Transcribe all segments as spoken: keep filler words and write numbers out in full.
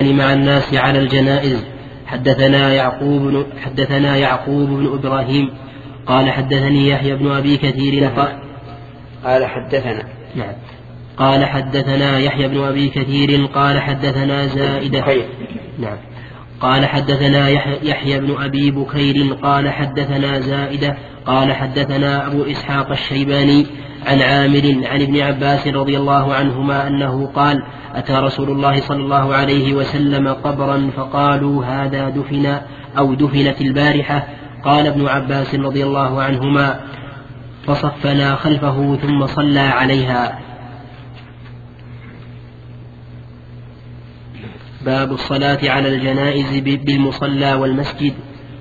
مع الناس على الجنائز. حدثنا يعقوب بن حدثنا يعقوب بن إبراهيم قال حدثني يحيى بن أبي كثير قال حدثنا نعم قال حدثنا يحيى بن أبي كثير قال حدثنا زائدة نعم قال حدثنا يحيى بن أبي بكير قال حدثنا زائدة قال حدثنا أبو إسحاق الشيباني عن عامر عن ابن عباس رضي الله عنهما أنه قال أتى رسول الله صلى الله عليه وسلم قبرا فقالوا هذا دفن أو دفنت البارحة. قال ابن عباس رضي الله عنهما فصفنا خلفه ثم صلى عليها. باب الصلاة على الجنائز بالمصلى والمسجد.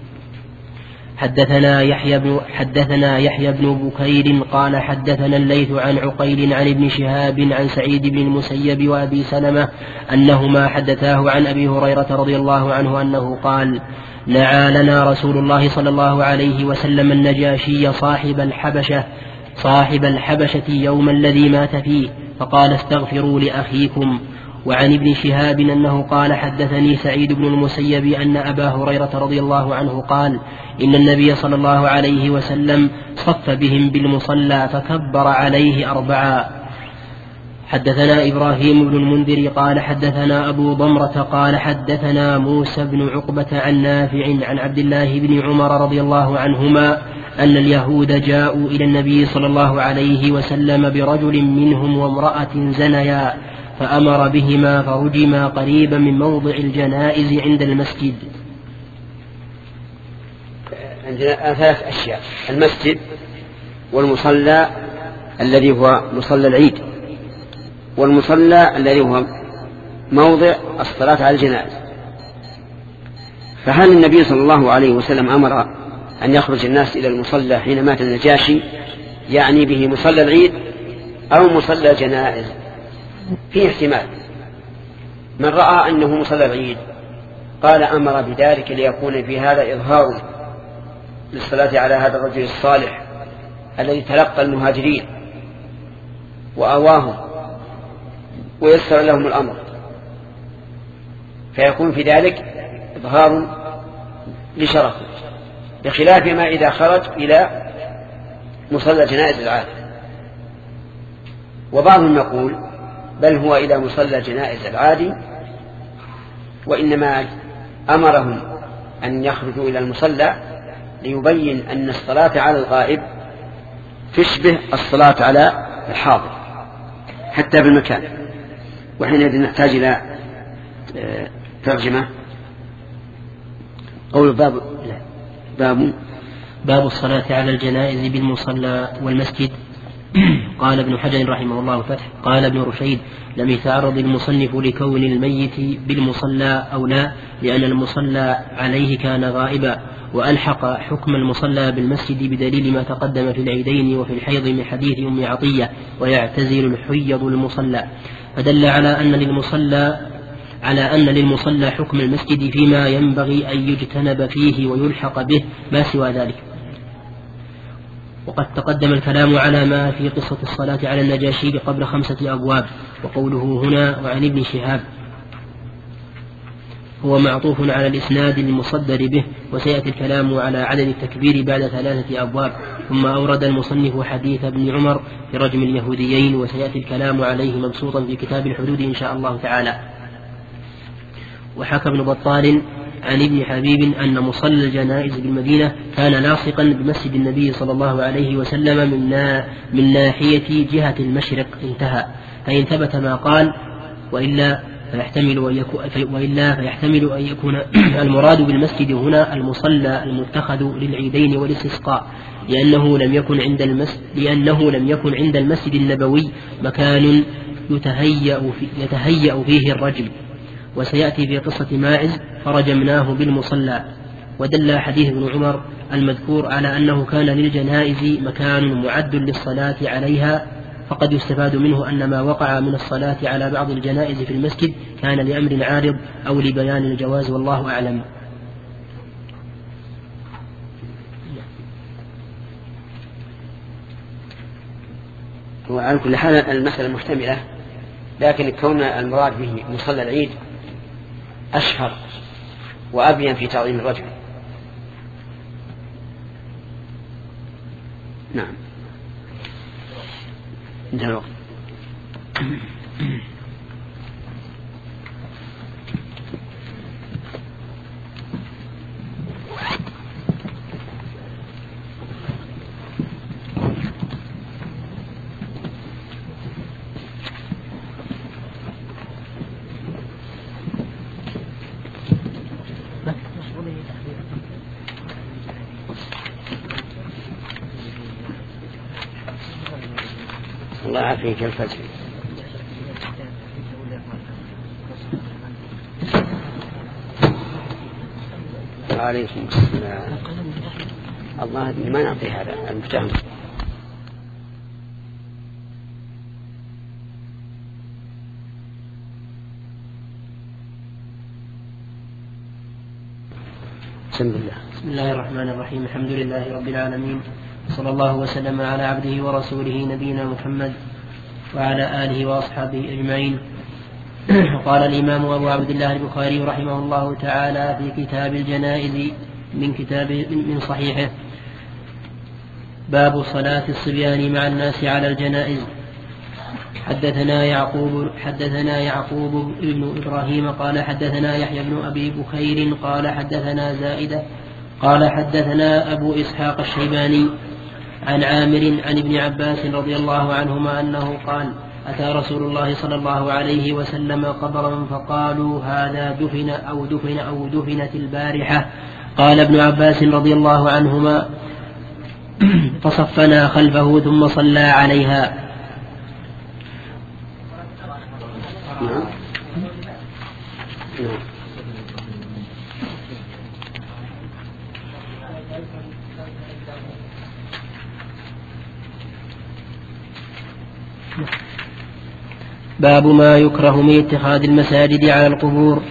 حدثنا يحيى بن حدثنا يحيى بن بكير قال حدثنا الليث عن عقيل عن ابن شهاب عن سعيد بن المسيب وأبي سلمة أنهما حدثاه عن أبي هريرة رضي الله عنه أنه قال نعى لنا رسول الله صلى الله عليه وسلم النجاشي صاحب الحبشة صاحب الحبشة يوم الذي مات فيه فقال استغفروا لأخيكم. وعن ابن شهاب أنه قال حدثني سعيد بن المسيب أن أبا هريرة رضي الله عنه قال إن النبي صلى الله عليه وسلم صف بهم بالمصلى فكبر عليه أربعا. حدثنا إبراهيم بن المنذر قال حدثنا أبو ضمرة قال حدثنا موسى بن عقبة عن نافع عن عبد الله بن عمر رضي الله عنهما أن اليهود جاءوا إلى النبي صلى الله عليه وسلم برجل منهم وامرأة زنيا فأمر بهما فرجما قريبا من موضع الجنائز عند المسجد. عندنا ثلاث أشياء: المسجد والمصلى الذي هو مصلى العيد والمصلى الذي هو موضع الصلاة على الجنائز. فهل النبي صلى الله عليه وسلم أمر أن يخرج الناس إلى المصلى حين مات النجاشي يعني به مصلى العيد أو مصلى الجنائز؟ فيه احتمال. من رأى أنه مصلى العيد قال أمر بذلك ليكون في هذا إظهار للصلاة على هذا الرجل الصالح الذي تلقى المهاجرين وآواهم ويسر لهم الأمر، فيكون في ذلك إظهار لشرفه، بخلاف ما إذا خرج إلى مصلى جنائز العادة. وبعضهم يقول بل هو إلى مصلى جنائز العادي، وإنما أمرهم أن يخرجوا إلى المصلى ليبين أن الصلاة على الغائب تشبه الصلاة على الحاضر حتى بالمكان. وحينئذ نحتاج إلى ترجمة. قول باب باب باب الصلاة على الجنائز بالمصلى والمسجد. قال ابن حجر رحمه الله فتح قال ابن رشيد لم يتعرض المصنف لكون الميت بالمصلى أو لا، لأن المصلى عليه كان غائبا، وألحق حكم المصلى بالمسجد بدليل ما تقدم في العيدين وفي الحيض من حديث أم عطية ويعتزل الحيض المصلى، فدل على أن للمصلى على أن للمصلى حكم المسجد فيما ينبغي أن يجتنب فيه ويلحق به ما سوى ذلك. وقد تقدم الكلام على ما في قصة الصلاة على النجاشي قبل خمسة أبواب. وقوله هنا وعن ابن شهاب هو معطوف على الإسناد المصدر به، وسيأتي الكلام على عدد التكبير بعد ثلاثة أبواب. ثم أورد المصنف حديث ابن عمر في رجم اليهوديين، وسيأتي الكلام عليه مبسوطا في كتاب الحدود إن شاء الله تعالى. وحكى ابن بطال عن ابن حبيب أن مصلى الجنائز بالمدينة كان لاصقا بمسجد النبي صلى الله عليه وسلم من, من ناحية جهة المشرق، انتهى. فإن ثبت ما قال وإلا فيحتمل أن يكون, وإلا فيحتمل أن يكون المراد بالمسجد هنا المصلى المتخذ للعيدين والاستسقاء، لأنه لم يكن عند المسجد لأنه لم يكن عند المسجد النبوي مكان يتهيأ, في يتهيأ فيه الرجل. وسيأتي في قصة ماعز فرجمناه بالمصلى. ودل حديث ابن عمر المذكور على أنه كان للجنائز مكان معد للصلاة عليها، فقد يستفاد منه أن ما وقع من الصلاة على بعض الجنائز في المسجد كان لأمر عارض أو لبيان الجواز، والله أعلم. وعلى كل حال المسألة محتملة، لكن كون المراد به مصلى العيد أشهر وأبين في تعظيم الرجل. نعم. انتهى الوقت. الله يعافيك الفجر. وعليكم السلام. الله ما نعطي هذا المفتاح. بسم الله. بسم الله الرحمن الرحيم. الحمد لله رب العالمين، صلى الله وسلم على عبده ورسوله نبينا محمد وعلى آله وأصحابه أجمعين. قال الإمام أبو عبد الله البخاري رحمه الله تعالى في كتاب الجنائز من كتاب من صحيحه: باب صلاة الصبيان مع الناس على الجنائز. حدثنا يعقوب حدثنا يعقوب بن إبراهيم قال حدثنا يحيى بن أبي بكير قال حدثنا زائدة قال حدثنا أبو إسحاق الشيباني عن عامر عن ابن عباس رضي الله عنهما أنه قال: أتى رسول الله صلى الله عليه وسلم قبرا فقالوا هذا دفن أو دفن أو دفنت البارحة. قال ابن عباس رضي الله عنهما: فصفنا خلفه ثم صلى عليها. باب ما يكره من اتخاذ المساجد على القبور.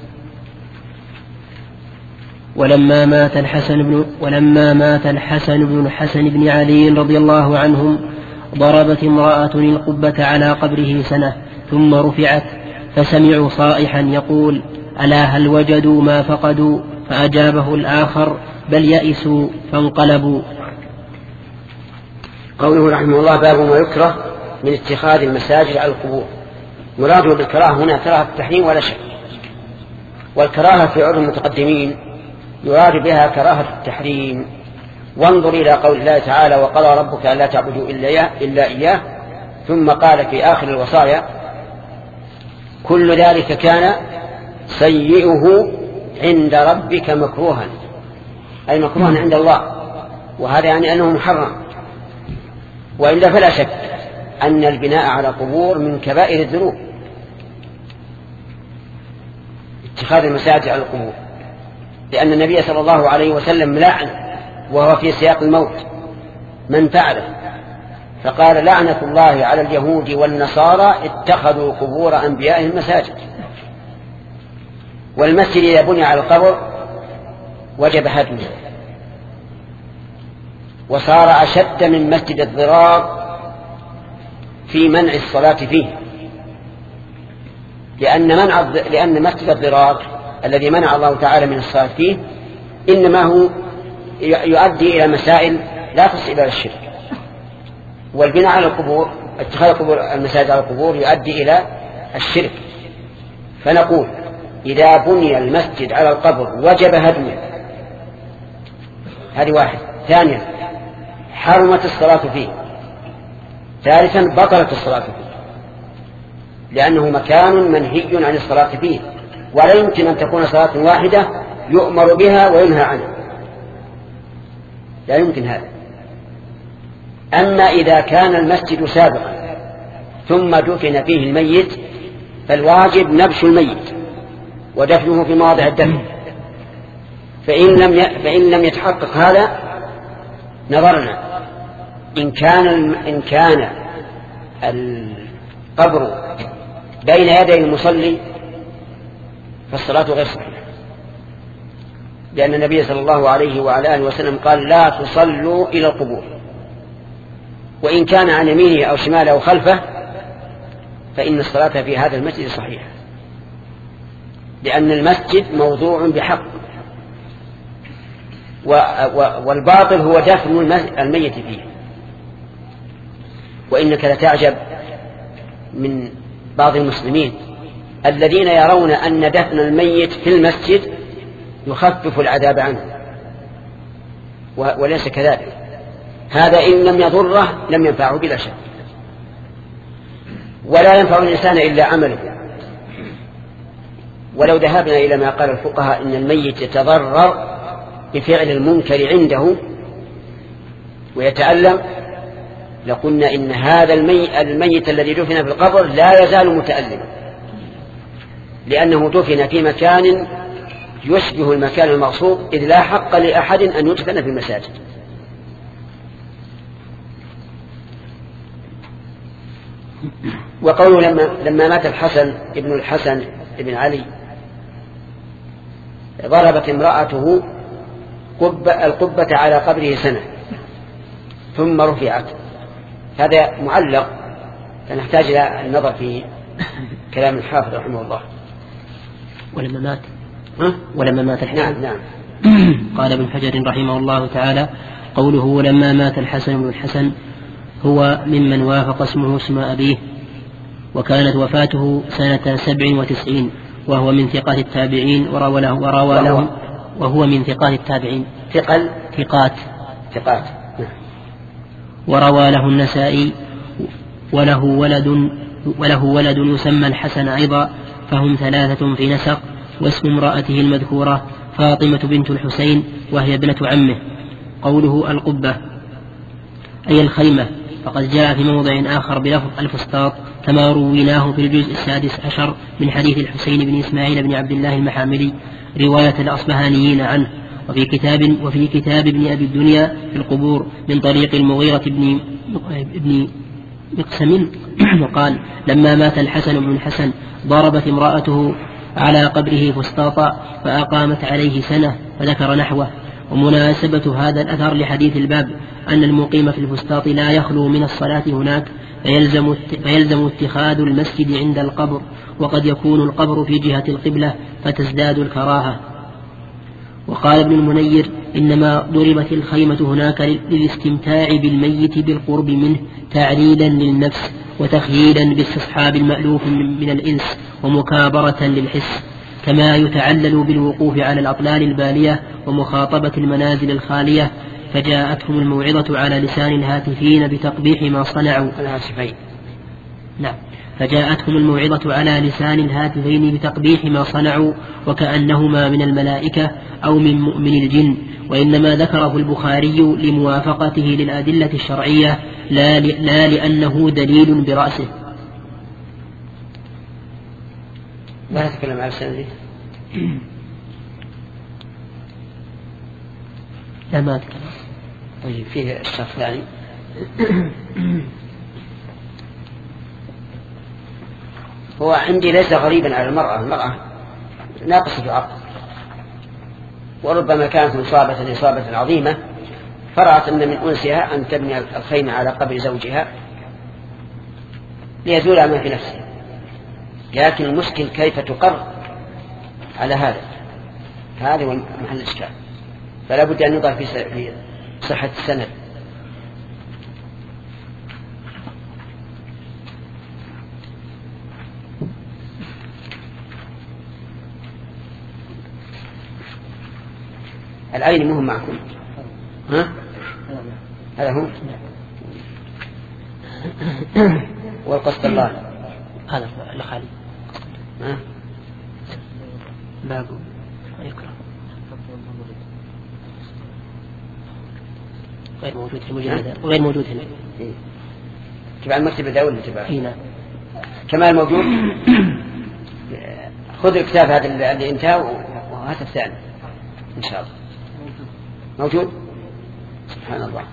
ولما مات الحسن بن ولما مات الحسن بن الحسن بن علي رضي الله عنهم ضربت امرأة القبة على قبره سنة ثم رفعت، فسمعوا صائحا يقول: ألا هل وجدوا ما فقدوا؟ فأجابه الآخر: بل يئسوا فانقلبوا. قوله رحمه الله: باب ما يكره من اتخاذ المساجد على القبور. مراده بالكراهة هنا كراهة التحريم ولا شك، والكراهة في عرف المتقدمين يراد بها كراهة التحريم. وانظر إلى قول الله تعالى: وقضى ربك ألا تعبدوا إلا إياه، ثم قال في آخر الوصايا: كل ذلك كان سيئه عند ربك مكروها، أي مكروها عند الله، وهذا يعني أنه محرم. وإلا فلا شك أن البناء على قبور من كبائر الذنوب، اتخاذ المساجد على القبور، لأن النبي صلى الله عليه وسلم لعن وهو في سياق الموت من فعله، فقال: لعنة الله على اليهود والنصارى اتخذوا قبور أنبيائهم مساجد. والمسجد إذا بني على القبر وجب هدمه، وصار أشد من مسجد الضرار في منع الصلاة فيه، لأن منع لأن مسجد الضرار الذي منع الله تعالى من الصلاة فيه إنما هو يؤدي إلى مسائل لا تصل إلى الشرك، والبناء على القبور، اتخاذ المساجد على القبور يؤدي إلى الشرك. فنقول: إذا بني المسجد على القبر وجب هدمه، هذه واحد. ثانيا: حرمت الصلاة فيه. ثالثا: بطلت الصلاة فيه، لأنه مكان منهي عن الصلاة فيه، ولا يمكن أن تكون صلاة واحدة يؤمر بها وينهى عنها، لا يمكن هذا. أما إذا كان المسجد سابقا ثم دفن فيه الميت فالواجب نبش الميت ودفنه في مواضع الدفن، فإن لم فإن لم يتحقق هذا نظرنا إن كان إن كان القبر بين يدي المصلي فالصلاة غير صحيحة، لأن النبي صلى الله عليه وعلى آله وسلم قال: لا تصلوا إلى القبور. وإن كان عن يمينه أو شماله أو خلفه فإن الصلاة في هذا المسجد صحيحة. لأن المسجد موضوع بحق، والباطل هو دفن الميت فيه. وإنك لتعجب من بعض المسلمين الذين يرون أن دفن الميت في المسجد يخفف العذاب عنه، وليس كذلك. هذا إن لم يضره لم ينفعه بلا شك، ولا ينفع الإنسان إلا عمله. ولو ذهبنا إلى ما قال الفقهاء إن الميت يتضرر بفعل المنكر عنده ويتألم، لقلنا إن هذا الميت, الميت الذي دفن في القبر لا يزال متألما، لأنه دفن في مكان يشبه المكان المغصوب، إذ لا حق لأحد أن يدفن في المساجد. وقوله لما, لما مات الحسن ابن الحسن ابن علي ضربت امرأته قبة القبة على قبره سنة ثم رفعت. هذا معلق فنحتاج إلى النظر في كلام الحافظ رحمه الله. ولما مات ها؟ ولما مات الحسن نعم نعم. قال ابن حجر رحمه الله تعالى: قوله لما مات الحسن بن الحسن هو ممن وافق اسمه اسم أبيه، وكانت وفاته سنة سبع وتسعين، وهو من ثقات التابعين، وروى له وروى له وهو من ثقات التابعين ثقل ثقات ثقات وروى له النسائي، وله ولد وله ولد يسمى الحسن أيضا، فهم ثلاثة في نسق. واسم امرأته المذكورة فاطمة بنت الحسين، وهي ابنة عمه. قوله القبة أي الخيمة، فقد جاء في موضع آخر بلفظ الفسطاط كما رويناه في الجزء السادس عشر من حديث الحسين بن إسماعيل بن عبد الله المحاملي رواية الأصبهانيين عنه، وفي كتاب وفي كتاب ابن أبي الدنيا في القبور من طريق المغيرة بن ابن مقسم وقال: لما مات الحسن بن الحسن ضربت امرأته على قبره فسطاطا فأقامت عليه سنة، فذكر نحوه. ومناسبة هذا الأثر لحديث الباب أن المقيم في الفسطاط لا يخلو من الصلاة هناك، فيلزم, فيلزم اتخاذ المسجد عند القبر، وقد يكون القبر في جهة القبلة فتزداد الكراهة. وقال ابن المنير: إنما ضربت الخيمة هناك للاستمتاع بالميت بالقرب منه تعليلا للنفس، وتخييلا باستصحاب المألوف من الإنس، ومكابرة للحس، كما يتعلل بالوقوف على الأطلال البالية ومخاطبة المنازل الخالية. فجاءتهم الموعظة على لسان الهاتفين بتقبيح ما صنعوا الهاتفين نعم فجاءتهم الموعظة على لسان الهاتفين بتقبيح ما صنعوا، وكأنهما من الملائكة أو من مؤمن الجن. وإنما ذكره البخاري لموافقته للأدلة الشرعية، لا, لا لأنه دليل برأسه. لا تتكلم على السنة دي. لا ما أتكلم. طيب فيه الشخص يعني هو عندي ليس غريبا على المرأة. المرأة ناقصة العقل، وربما كانت مصابة إصابة عظيمة فرأت أن من أنسها أن تبني الخيمة على قبر زوجها ليزول ما في نفسها، لكن المشكل كيف تقر على هذا. هذا هو محل الإشكال، فلا بد أن يضع في صحة السند. العين مهم معكم، ها؟ هذا هو والقصد الله هذا الخالي ها؟ باب يكره غير موجود في المجلد، غير موجود هنا. إيه؟ تبع المكتب ده ولا تبع؟ اي نعم. كمال موجود. خذ الكتاب هذا اللي انتهى وهات الثاني ان شاء الله. موجود. سبحان الله.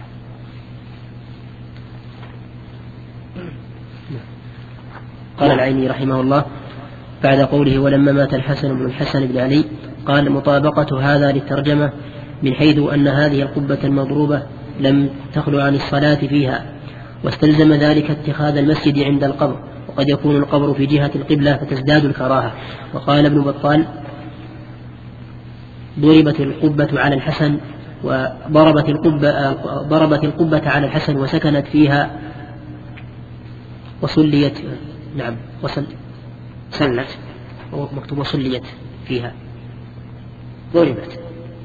قال العيني رحمه الله بعد قوله ولما مات الحسن بن الحسن بن علي، قال مطابقة هذا للترجمة من حيث أن هذه القبة المضروبة لم تخلو عن الصلاة فيها، واستلزم ذلك اتخاذ المسجد عند القبر. وقد يكون القبر في جهة القبلة فتزداد الكراهة. وقال ابن بطال: ضربت القبة على الحسن وضربت القبة, ضربت القبة على الحسن وسكنت فيها وصليت نعم وصل سلت مكتوب وصليت فيها ضربت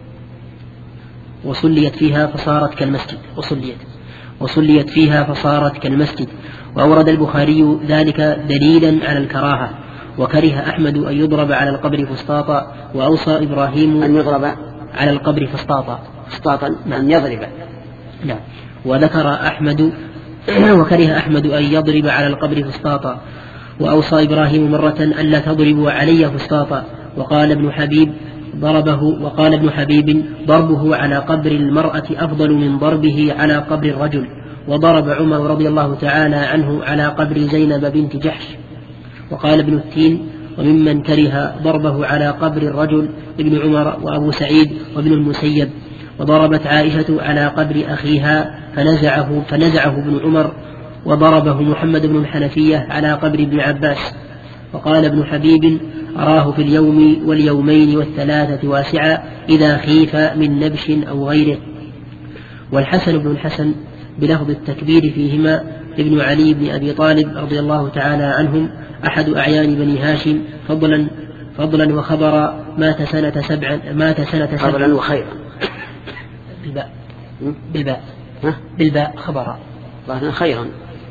وصليت فيها فصارت كالمسجد وصليت وصليت فيها فصارت كالمسجد. وأورد البخاري ذلك دليلا على الكراهة. وكره أحمد أن يضرب على القبر فسطاطا. وأوصى إبراهيم أن يضرب على القبر فسطاطا فسطاطا أن يضرب. نعم. وذكر أحمد وكره أحمد أن يضرب على القبر فسطاطا. وأوصى إبراهيم مرة ألا تضربوا علي فسطاطا. وقال ابن حبيب ضربه وقال ابن حبيب ضربه على قبر المرأة أفضل من ضربه على قبر الرجل. وضرب عمر رضي الله تعالى عنه على قبر زينب بنت جحش. وقال ابن التين: وممن كره ضربه على قبر الرجل ابن عمر وأبو سعيد وابن المسيب. وضربت عائشة على قبر أخيها فنزعه, فنزعه ابن عمر. وضربه محمد بن الحنفية على قبر ابن عباس. وقال ابن حبيب: أراه في اليوم واليومين والثلاثة واسعا إذا خيف من نبش أو غيره. والحسن بن الحسن بلفظ التكبير فيهما ابن علي بن أبي طالب رضي الله تعالى عنهم أحد أعيان بني هاشم فضلا فضلا وخبرا مات سنة سبع مات سنة سبع فضلا وخيرا بالباء بالباء بالباء خبرا ظاهرا خيرا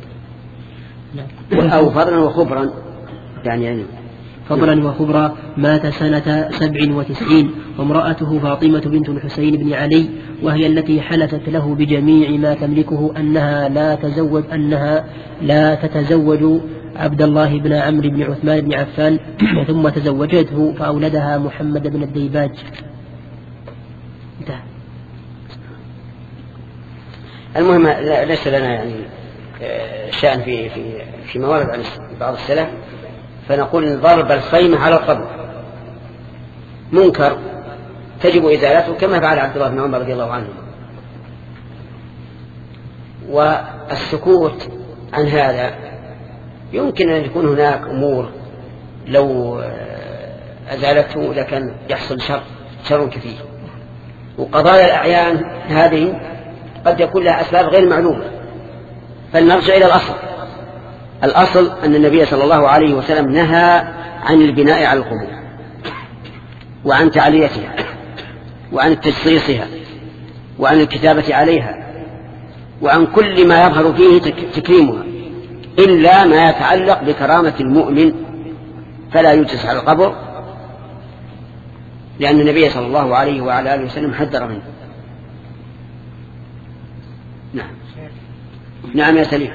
أو فضلا وخبرا يعني, يعني فضلا وخبرا مات سنة سبع وتسعين. وامرأته فاطمة بنت الحسين بن علي وهي التي حلفت له بجميع ما تملكه أنها لا تزوج أنها لا تتزوج عبد الله بن عمرو بن عثمان بن عفان ثم تزوجته فأولدها محمد بن الديباج. انتهى. المهم ليس لنا يعني شأن في في فيما ورد عن بعض السلف، فنقول إن ضرب الخيمة على القبر منكر تجب إزالته كما فعل عبد الله بن عمر رضي الله عنه. والسكوت عن هذا يمكن أن يكون هناك أمور لو أزالته لكن يحصل شر شر كثير. وقضايا الأعيان هذه قد يكون لها أسباب غير معلومة، فلنرجع إلى الأصل. الأصل أن النبي صلى الله عليه وسلم نهى عن البناء على القبور وعن تعليتها وعن تجصيصها وعن الكتابة عليها وعن كل ما يظهر فيه تكريمها إلا ما يتعلق بكرامة المؤمن فلا يجلس على القبر، لأن النبي صلى الله عليه وعلى آله وسلم حذر منه. نعم نعم يا سليم.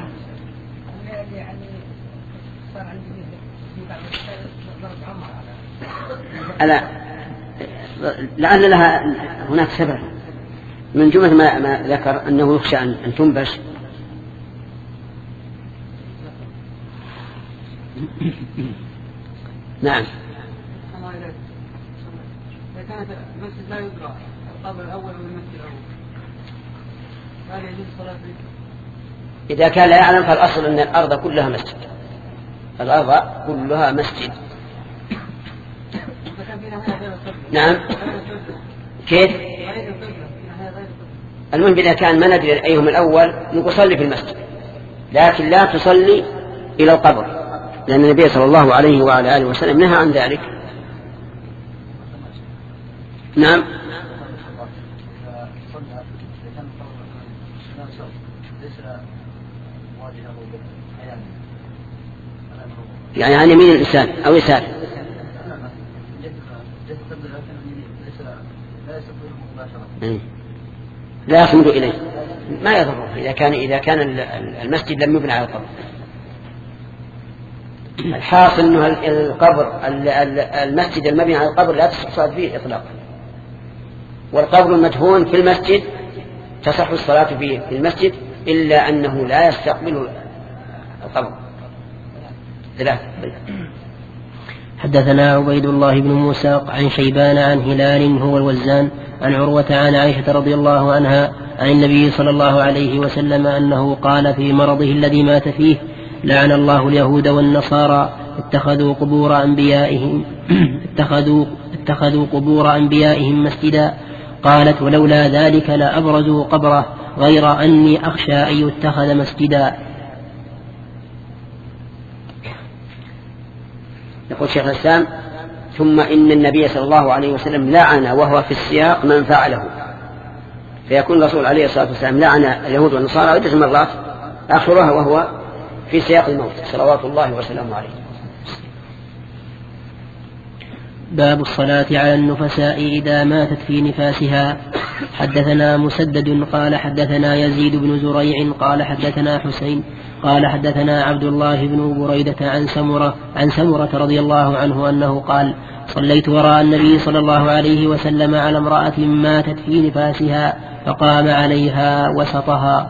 ألا لعل لها هناك سبب من جملة ما, ما ذكر أنه يخشى أن تنبش. نعم. كانت المسجد لا يدرى القبر الأول والمسجد الأول هل يجوز الصلاة فيه؟ إذا كان لا يعلم فالأصل أن الأرض كلها مسجد، الأرض كلها مسجد. نعم كيف؟ المهم إذا كان ما ندري أيهم الأول نقول صلي في المسجد، لكن لا تصلي إلى القبر، لأن النبي صلى الله عليه وعلى آله وسلم نهى عن ذلك. نعم. يعني عن يمين الإنسان أو يساره لا يصمد إليه ما يضره إذا كان إذا كان المسجد لم يبنى على القبر. الحاصل أنه القبر المسجد المبني على القبر لا تصح الصلاة فيه إطلاقا، والقبر المدفون في المسجد تصح الصلاة فيه في المسجد إلا أنه لا يستقبل القبر. ثلاثة. حدثنا عبيد الله بن موسى عن شيبان عن هلال هو الوزان عن عروة عن عائشة رضي الله عنها عن النبي صلى الله عليه وسلم أنه قال في مرضه الذي مات فيه: لعن الله اليهود والنصارى اتخذوا قبور أنبيائهم اتخذوا, اتخذوا قبور أنبيائهم مسجدا. قالت ولولا ذلك لأبرزوا قبره غير أني أخشى أن يتخذ مسجدا. يقول شيخ الإسلام ثم إن النبي صلى الله عليه وسلم لعن وهو في السياق من فعله، فيكون الرسول عليه الصلاة والسلام لعن اليهود والنصارى عدة مرات آخرها وهو في سياق الموت صلوات الله وسلامه عليه. باب الصلاة على النفساء إذا ماتت في نفاسها. حدثنا مسدد قال حدثنا يزيد بن زريع قال حدثنا حسين قال حدثنا عبد الله بن بريدة عن سمرة عن سمرة رضي الله عنه أنه قال صليت وراء النبي صلى الله عليه وسلم على امرأة ماتت في نفاسها فقام عليها وسطها.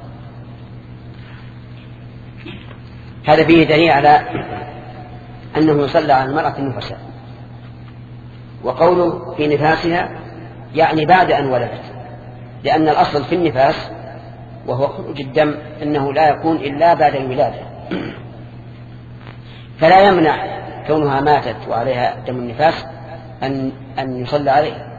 هذا فيه دليل على أنه يصلى على المرأة النفساء، وقوله في نفاسها يعني بعد أن ولدت، لأن الأصل في النفاس وهو خروج الدم أنه لا يكون إلا بعد الولادة، فلا يمنع كونها ماتت وعليها دم النفاس أن, أن يصلى عليها.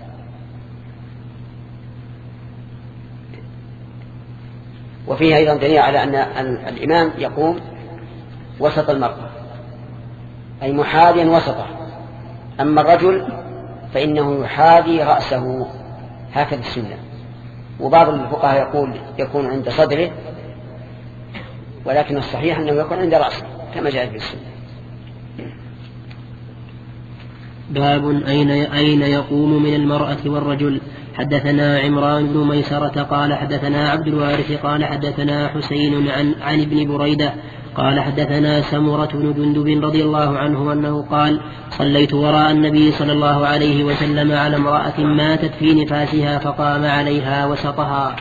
وفيها أيضا دليل على أن الإمام يقوم وسط المرأة أي محاذيا وسطه، أما الرجل فإنه يحاذي رأسه هكذا السنة، وبعض الفقهاء يقول يكون عند صدره، ولكن الصحيح أنه يكون عند رأسه كما جاء في السنة. باب أين أين يقوم من المرأة والرجل. حدثنا عمران بن ميسرة قال حدثنا عبد الوارث قال حدثنا حسين عن, عن ابن بريدة قال حدثنا سمرة بن جندب رضي الله عنه أنه قال صليت وراء النبي صلى الله عليه وسلم على امرأة ماتت في نفاسها فقام عليها وسطها.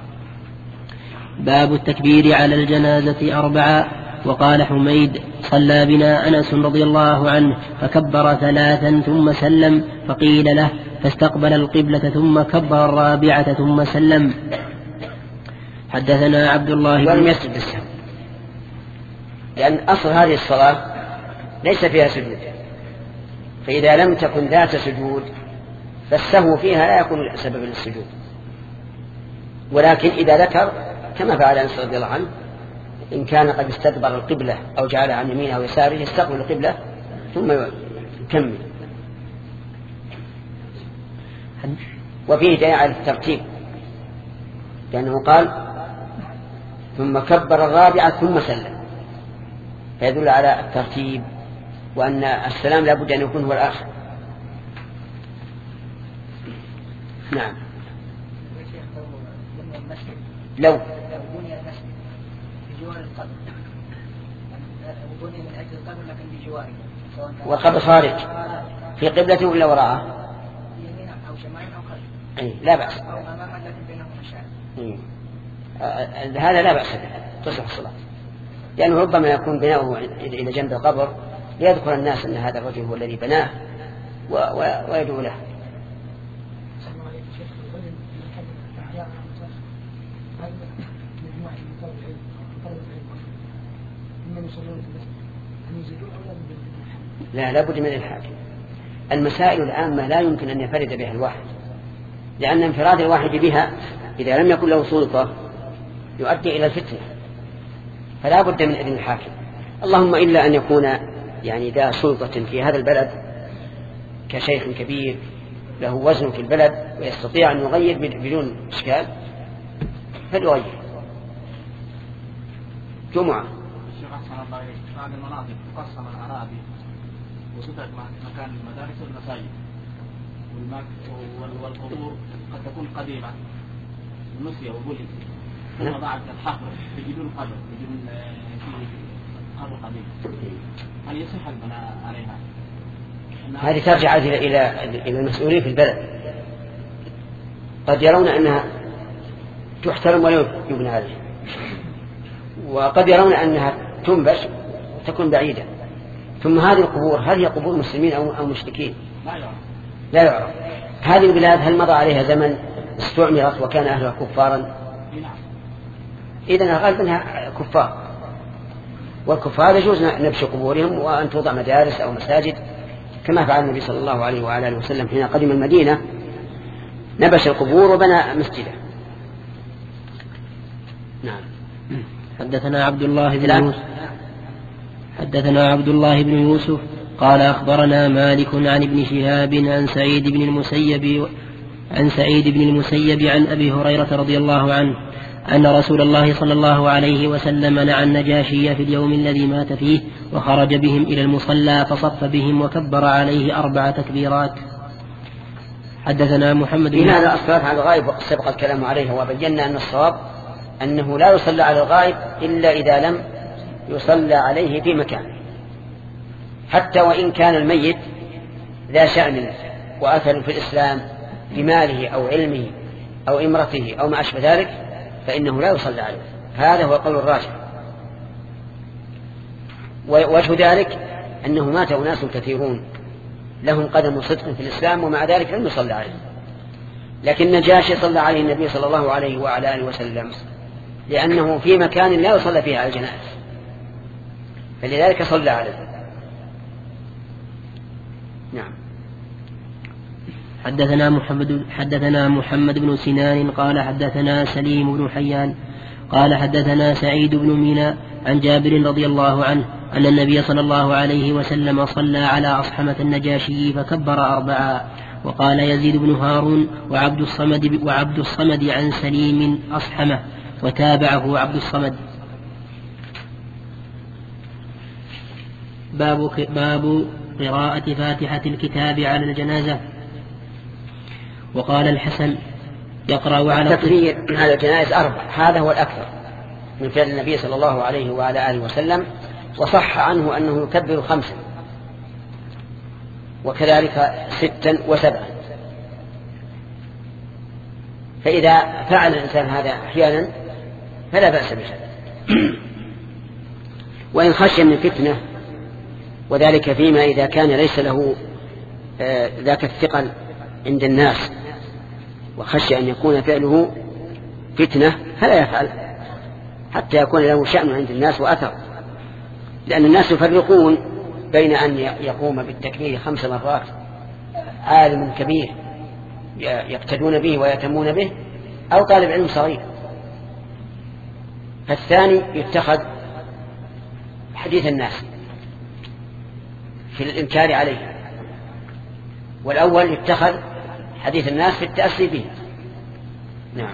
باب التكبير على الجنازة أربعة. وقال حميد صلى بنا أنس رضي الله عنه فكبر ثلاثا ثم سلم، فقيل له فاستقبل القبلة ثم كبر الرابعة ثم سلم. حدثنا عبد الله ولم يسجد السهو، لأن أصل هذه الصلاة ليس فيها سجود، فإذا لم تكن ذات سجود فالسهو فيها لا يكون سببا للسجود. ولكن إذا ذكر كما فعل أنس رضي الله عنه إن كان قد استدبر القبلة أو جعلها عن يمينه أو يساره يستقبل القبلة ثم يكمل. وفيه دليل على الترتيب، لأنه قال ثم كبر الرابعة ثم سلم، فيدل على الترتيب وأن السلام لا بد أن يكون هو الآخر. نعم. لو والقبر خارج في قبلته ولا وراءه يمين أو شمال أو خلف أي لا بأس، أو أمام الذي بينهم مشاعر. هذا لا بأس به تصح الصلاة، لأنه ربما يكون بناؤه إلى جنب القبر ليذكر الناس أن هذا الرجل هو الذي بناه ويدعو له. لا لابد من الحاكم. المسائل العامة لا يمكن أن ينفرد بها الواحد، لأن انفراد الواحد بها إذا لم يكن له سلطة يؤدي إلى الفتنة، فلا بد من إذن الحاكم، اللهم إلا أن يكون يعني ذا سلطة في هذا البلد كشيخ كبير له وزن في البلد ويستطيع أن يغير بدون إشكال فليغير. جمعة بعض المناطق تقسم الأراضي وتترك مكان المدارس والمساجد والقبور قد تكون قديمة ونسي وبلد، ثم بعد الحفر يجدون قبر يجدون فيه قبر قديم، هل يصح البناء عليها؟ هذه ترجع إلى إلى إلى المسؤولين في البلد، قد يرون أنها تحترم ولا يبنى عليها، وقد يرون أنها تنبش تكون بعيدة. ثم هذه القبور هل هي قبور مسلمين أو مشركين؟ لا يعرف. هذه البلاد هل مضى عليها زمن استعمرت وكان أهلها كفارا؟ إذن غالبا كفار، والكفار يجوز نبش قبورهم وأن توضع مدارس أو مساجد كما فعل النبي صلى الله عليه وعلى آله وسلم حين قدم المدينة، نبش القبور وبنى مسجدا. نعم. حدثنا عبد الله بن يوسف حدثنا عبد الله بن يوسف قال أخبرنا مالك عن ابن شهاب عن سعيد بن المسيب عن سعيد بن المسيب عن أبي هريرة رضي الله عنه أن رسول الله صلى الله عليه وسلم نعى النجاشي في اليوم الذي مات فيه وخرج بهم إلى المصلى فصف بهم وكبر عليه أربع تكبيرات. حدثنا محمد بن هذا الصلاة على الغائب سبق الكلام عليه، وبينا أن الصواب أنه لا يصلى على الغائب إلا إذا لم يصلى عليه في مكان، حتى وإن كان الميت ذا شأن وأثر في الإسلام بماله أو علمه أو إمرته أو ما أشبه ذلك فإنه لا يصلى عليه. هذا هو القول الراجح. ووجه ذلك أنه مات أناس كثيرون لهم قدم صدق في الإسلام ومع ذلك لم يصلى عليه، لكن نجاشي صلى عليه النبي صلى الله عليه وعلى آله وسلم لأنه في مكان لا يصلى فيه على الجنائز، فلذلك صلى عليه. نعم. حدثنا محمد حدثنا محمد بن سنان قال حدثنا سليم بن حيان قال حدثنا سعيد بن مينا عن جابر رضي الله عنه أن النبي صلى الله عليه وسلم صلى على أصحمة النجاشي فكبر أربعا. وقال يزيد بن هارون وعبد الصمد وعبد الصمد عن سليم أصحمة وتابعه عبد الصمد. باب باب قراءة فاتحة الكتاب على الجنازة. وقال الحسن يقرأ على التكبير على الجنائز أربع، هذا هو الأكثر من فعل النبي صلى الله عليه وعلى آله وسلم، وصح عنه أنه يكبر خمسا وكذلك ستا وسبعا. فإذا فعل الإنسان هذا أحيانا فلا بأس بهذا. وإن خشي من فتنة، وذلك فيما إذا كان ليس له ذاك الثقل عند الناس وخشي أن يكون فعله فتنة فلا يفعل حتى يكون له شأن عند الناس وأثر، لأن الناس يفرقون بين أن يقوم بالتكبير خمس مرات عالم كبير يقتدون به ويتمون به أو طالب علم صغير، فالثاني يتخذ حديث الناس في الإنكار عليه، والأول يتخذ حديث الناس في التأسي به. نعم.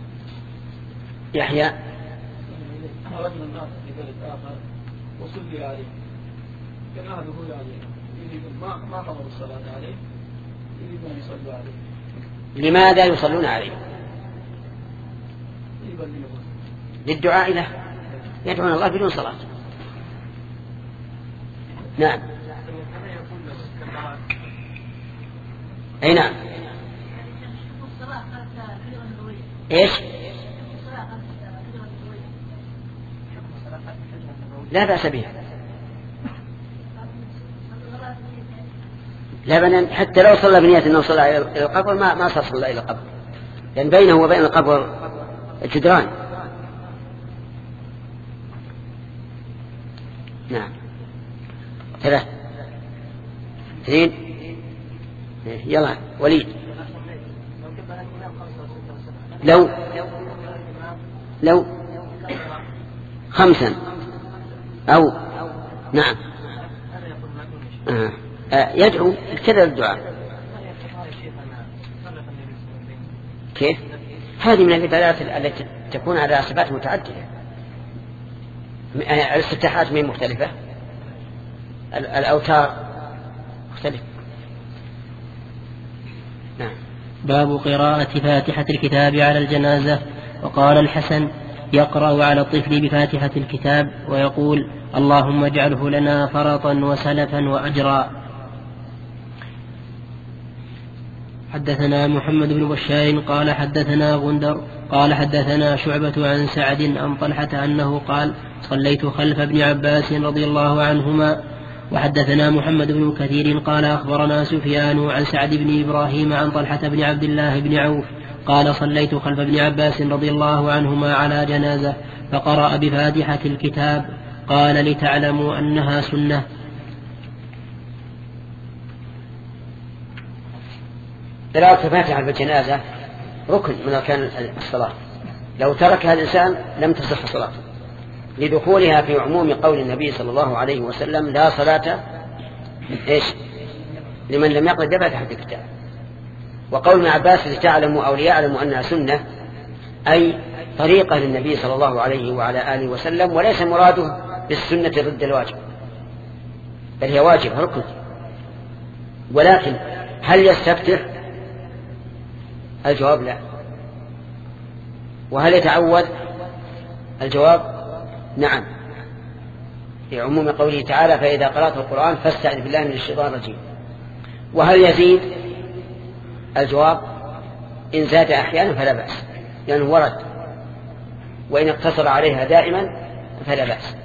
يحيى رجل الناس في بلد آخر وصلي عليه كان أهله عليه ما ما قاموا الصلاة عليه يريدون يصلوا عليه. لماذا يصلون عليه؟ للدعاء له، يدعون الله بدون صلاة. نعم. أي نعم. إيش؟ لا بأس بها، لا بنان حتى لو صلى بنية أنه صلى إلى القبر ما ما صلى إلى القبر، لأن بينه وبين القبر جدران. نعم. ثلاث اثنين. يلا وليد. لو لو خمسا أو نعم آه. آه. يدعو كذا الدعاء. كيف؟ هذه من العبادات التي تكون على أسباب متعددة. الاستفتاحات من مختلفة، الأوتار مختلفة. نعم. باب قراءة فاتحة الكتاب على الجنازة. وقال الحسن يقرأ على الطفل بفاتحة الكتاب ويقول اللهم اجعله لنا فرطا وسلفا وأجرا. حدثنا محمد بن بشار قال حدثنا غندر قال حدثنا شعبة عن سعد عن طلحة أنه قال صليت خلف ابن عباس رضي الله عنهما. وحدثنا محمد بن كثير قال أخبرنا سفيان عن سعد بن إبراهيم عن طلحة بن عبد الله بن عوف قال صليت خلف ابن عباس رضي الله عنهما على جنازة فقرأ بفاتحة الكتاب قال لتعلموا أنها سنة. قراءة الفاتحة بالجنازة ركن من أركان الصلاة، لو تركها الإنسان لم تصح صلاته، لدخولها في عموم قول النبي صلى الله عليه وسلم لا صلاة إيش لمن لم يقرأ بفاتحة الكتاب. وقول ابن عباس لتعلموا أو ليعلموا أنها سنة أي طريقة للنبي صلى الله عليه وعلى آله وسلم، وليس مراده بالسنة ضد الواجب، بل هي واجب ركن. ولكن هل يستفتح؟ الجواب لا. وهل يتعوذ؟ الجواب نعم، في عموم قوله تعالى فإذا قرأت القرآن فاستعذ بالله من الشيطان الرجيم. وهل يزيد؟ الجواب إن زاد أحيانا فلا بأس، لأنه ورد، وإن اقتصر عليها دائما فلا بأس.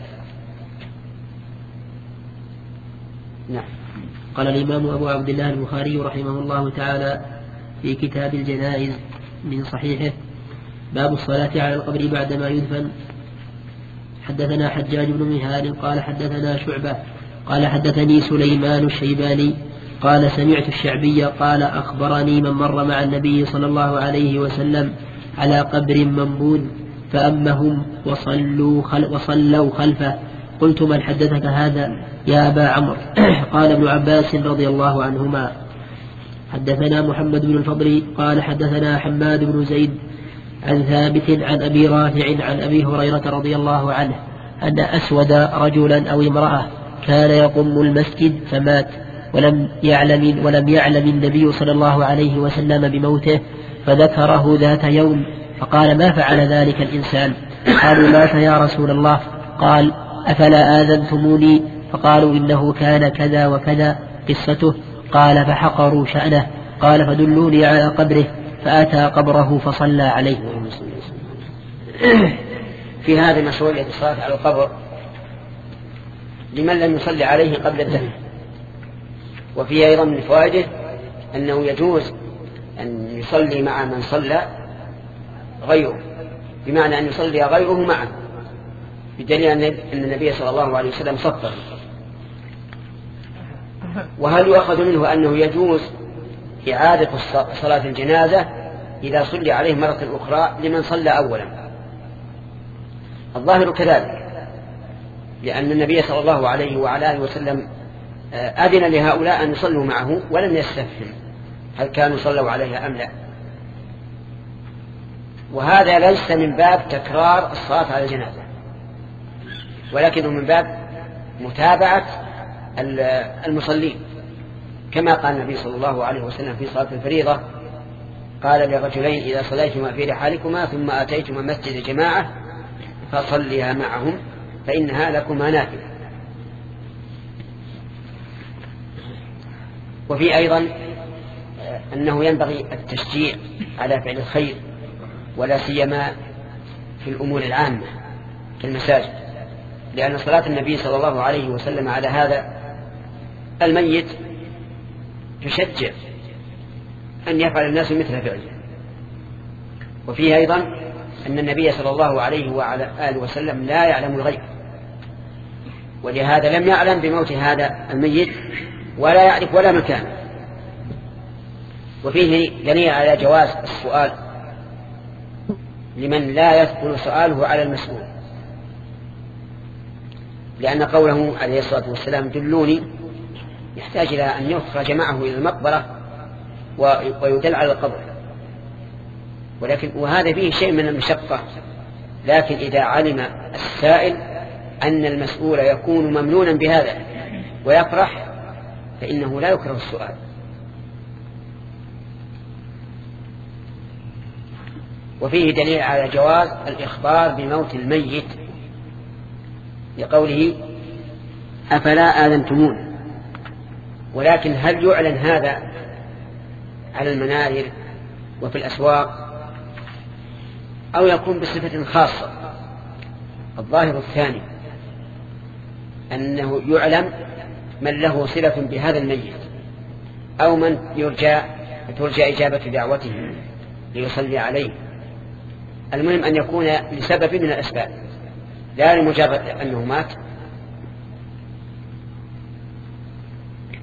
نعم. قال الإمام أبو عبد الله البخاري رحمه الله تعالى في كتاب الجنائز من صحيحه باب الصلاة على القبر بعدما يدفن. حدثنا حجاج بن مهال قال حدثنا شعبة قال حدثني سليمان الشيباني قال سمعت الشعبي قال أخبرني من مر مع النبي صلى الله عليه وسلم على قبر منبوذ فأمهم وصلوا, خل وصلوا خلفه. قلت من حدثك هذا يا أبا عمرو؟ قال ابن عباس رضي الله عنهما. حدثنا محمد بن الفضل قال حدثنا حماد بن زيد عن ثابت عن أبي رافع عن أبي هريرة رضي الله عنه أن أسود رجلا أو امرأة كان يقم المسجد فمات ولم يعلم, ولم يعلم النبي صلى الله عليه وسلم بموته، فذكره ذات يوم فقال ما فعل ذلك الإنسان؟ قالوا مات يا رسول الله. قال أفلا آذنتموني؟ فقالوا إنه كان كذا وكذا قصته. قال فحقروا شأنه. قال فدلوني على قبره، فأتى قبره فصلى عليه. في هذه مشروعية الصلاة على القبر لمن لم يصلي عليه قبل الدفن. وفيه أيضا من فوائده أنه يجوز أن يصلي مع من صلى غيره، بمعنى أن يصلي غيره معه، بدليل أن النبي صلى الله عليه وسلم صفه. وهل يؤخذ منه أنه يجوز إعادة صلاة الجنازة إذا صلي عليه مرة أخرى لمن صلى أولا؟ الظاهر كذلك، لأن النبي صلى الله عليه وعلى آله وسلم أذن لهؤلاء أن يصلوا معه ولم يستفهم هل كانوا صلوا عليها أم لا. وهذا ليس من باب تكرار الصلاة على الجنازة، ولكنه من باب متابعة المصلين، كما قال النبي صلى الله عليه وسلم في صلاة الفريضة قال لرجلين إذا صليتما في رحالكما ثم أتيتما مسجد جماعة فصليها معهم فإنها لكما نافلة. وفي أيضا أنه ينبغي التشجيع على فعل الخير، ولا سيما في الأمور العامة كالمساجد، لأن صلاة النبي صلى الله عليه وسلم على هذا الميت تشجع أن يفعل الناس مثل فعله. وفيه أيضا أن النبي صلى الله عليه وعلى آله وسلم لا يعلم الغيب، ولهذا لم يعلم بموت هذا الميت ولا يعرف ولا مكان. وفيه دليل على جواز السؤال لمن لا يثقل سؤاله على المسؤول، لأن قوله عليه الصلاة والسلام دلوني يحتاج إلى أن يخرج معه إلى المقبرة ويدل على القبر، ولكن وهذا فيه شيء من المشقة. لكن إذا علم السائل أن المسؤول يكون ممنونا بهذا ويفرح فإنه لا يكره السؤال. وفيه دليل على جواز الإخبار بموت الميت لقوله أفلا آذنتمون. ولكن هل يعلن هذا على المنابر وفي الأسواق أو يكون بصفة خاصة؟ الظاهر الثاني، أنه يعلم من له صلة بهذا الميت أو من يرجى ترجى إجابة دعوته ليصلي عليه. المهم أن يكون لسبب من الأسباب، لا لمجرد أنه مات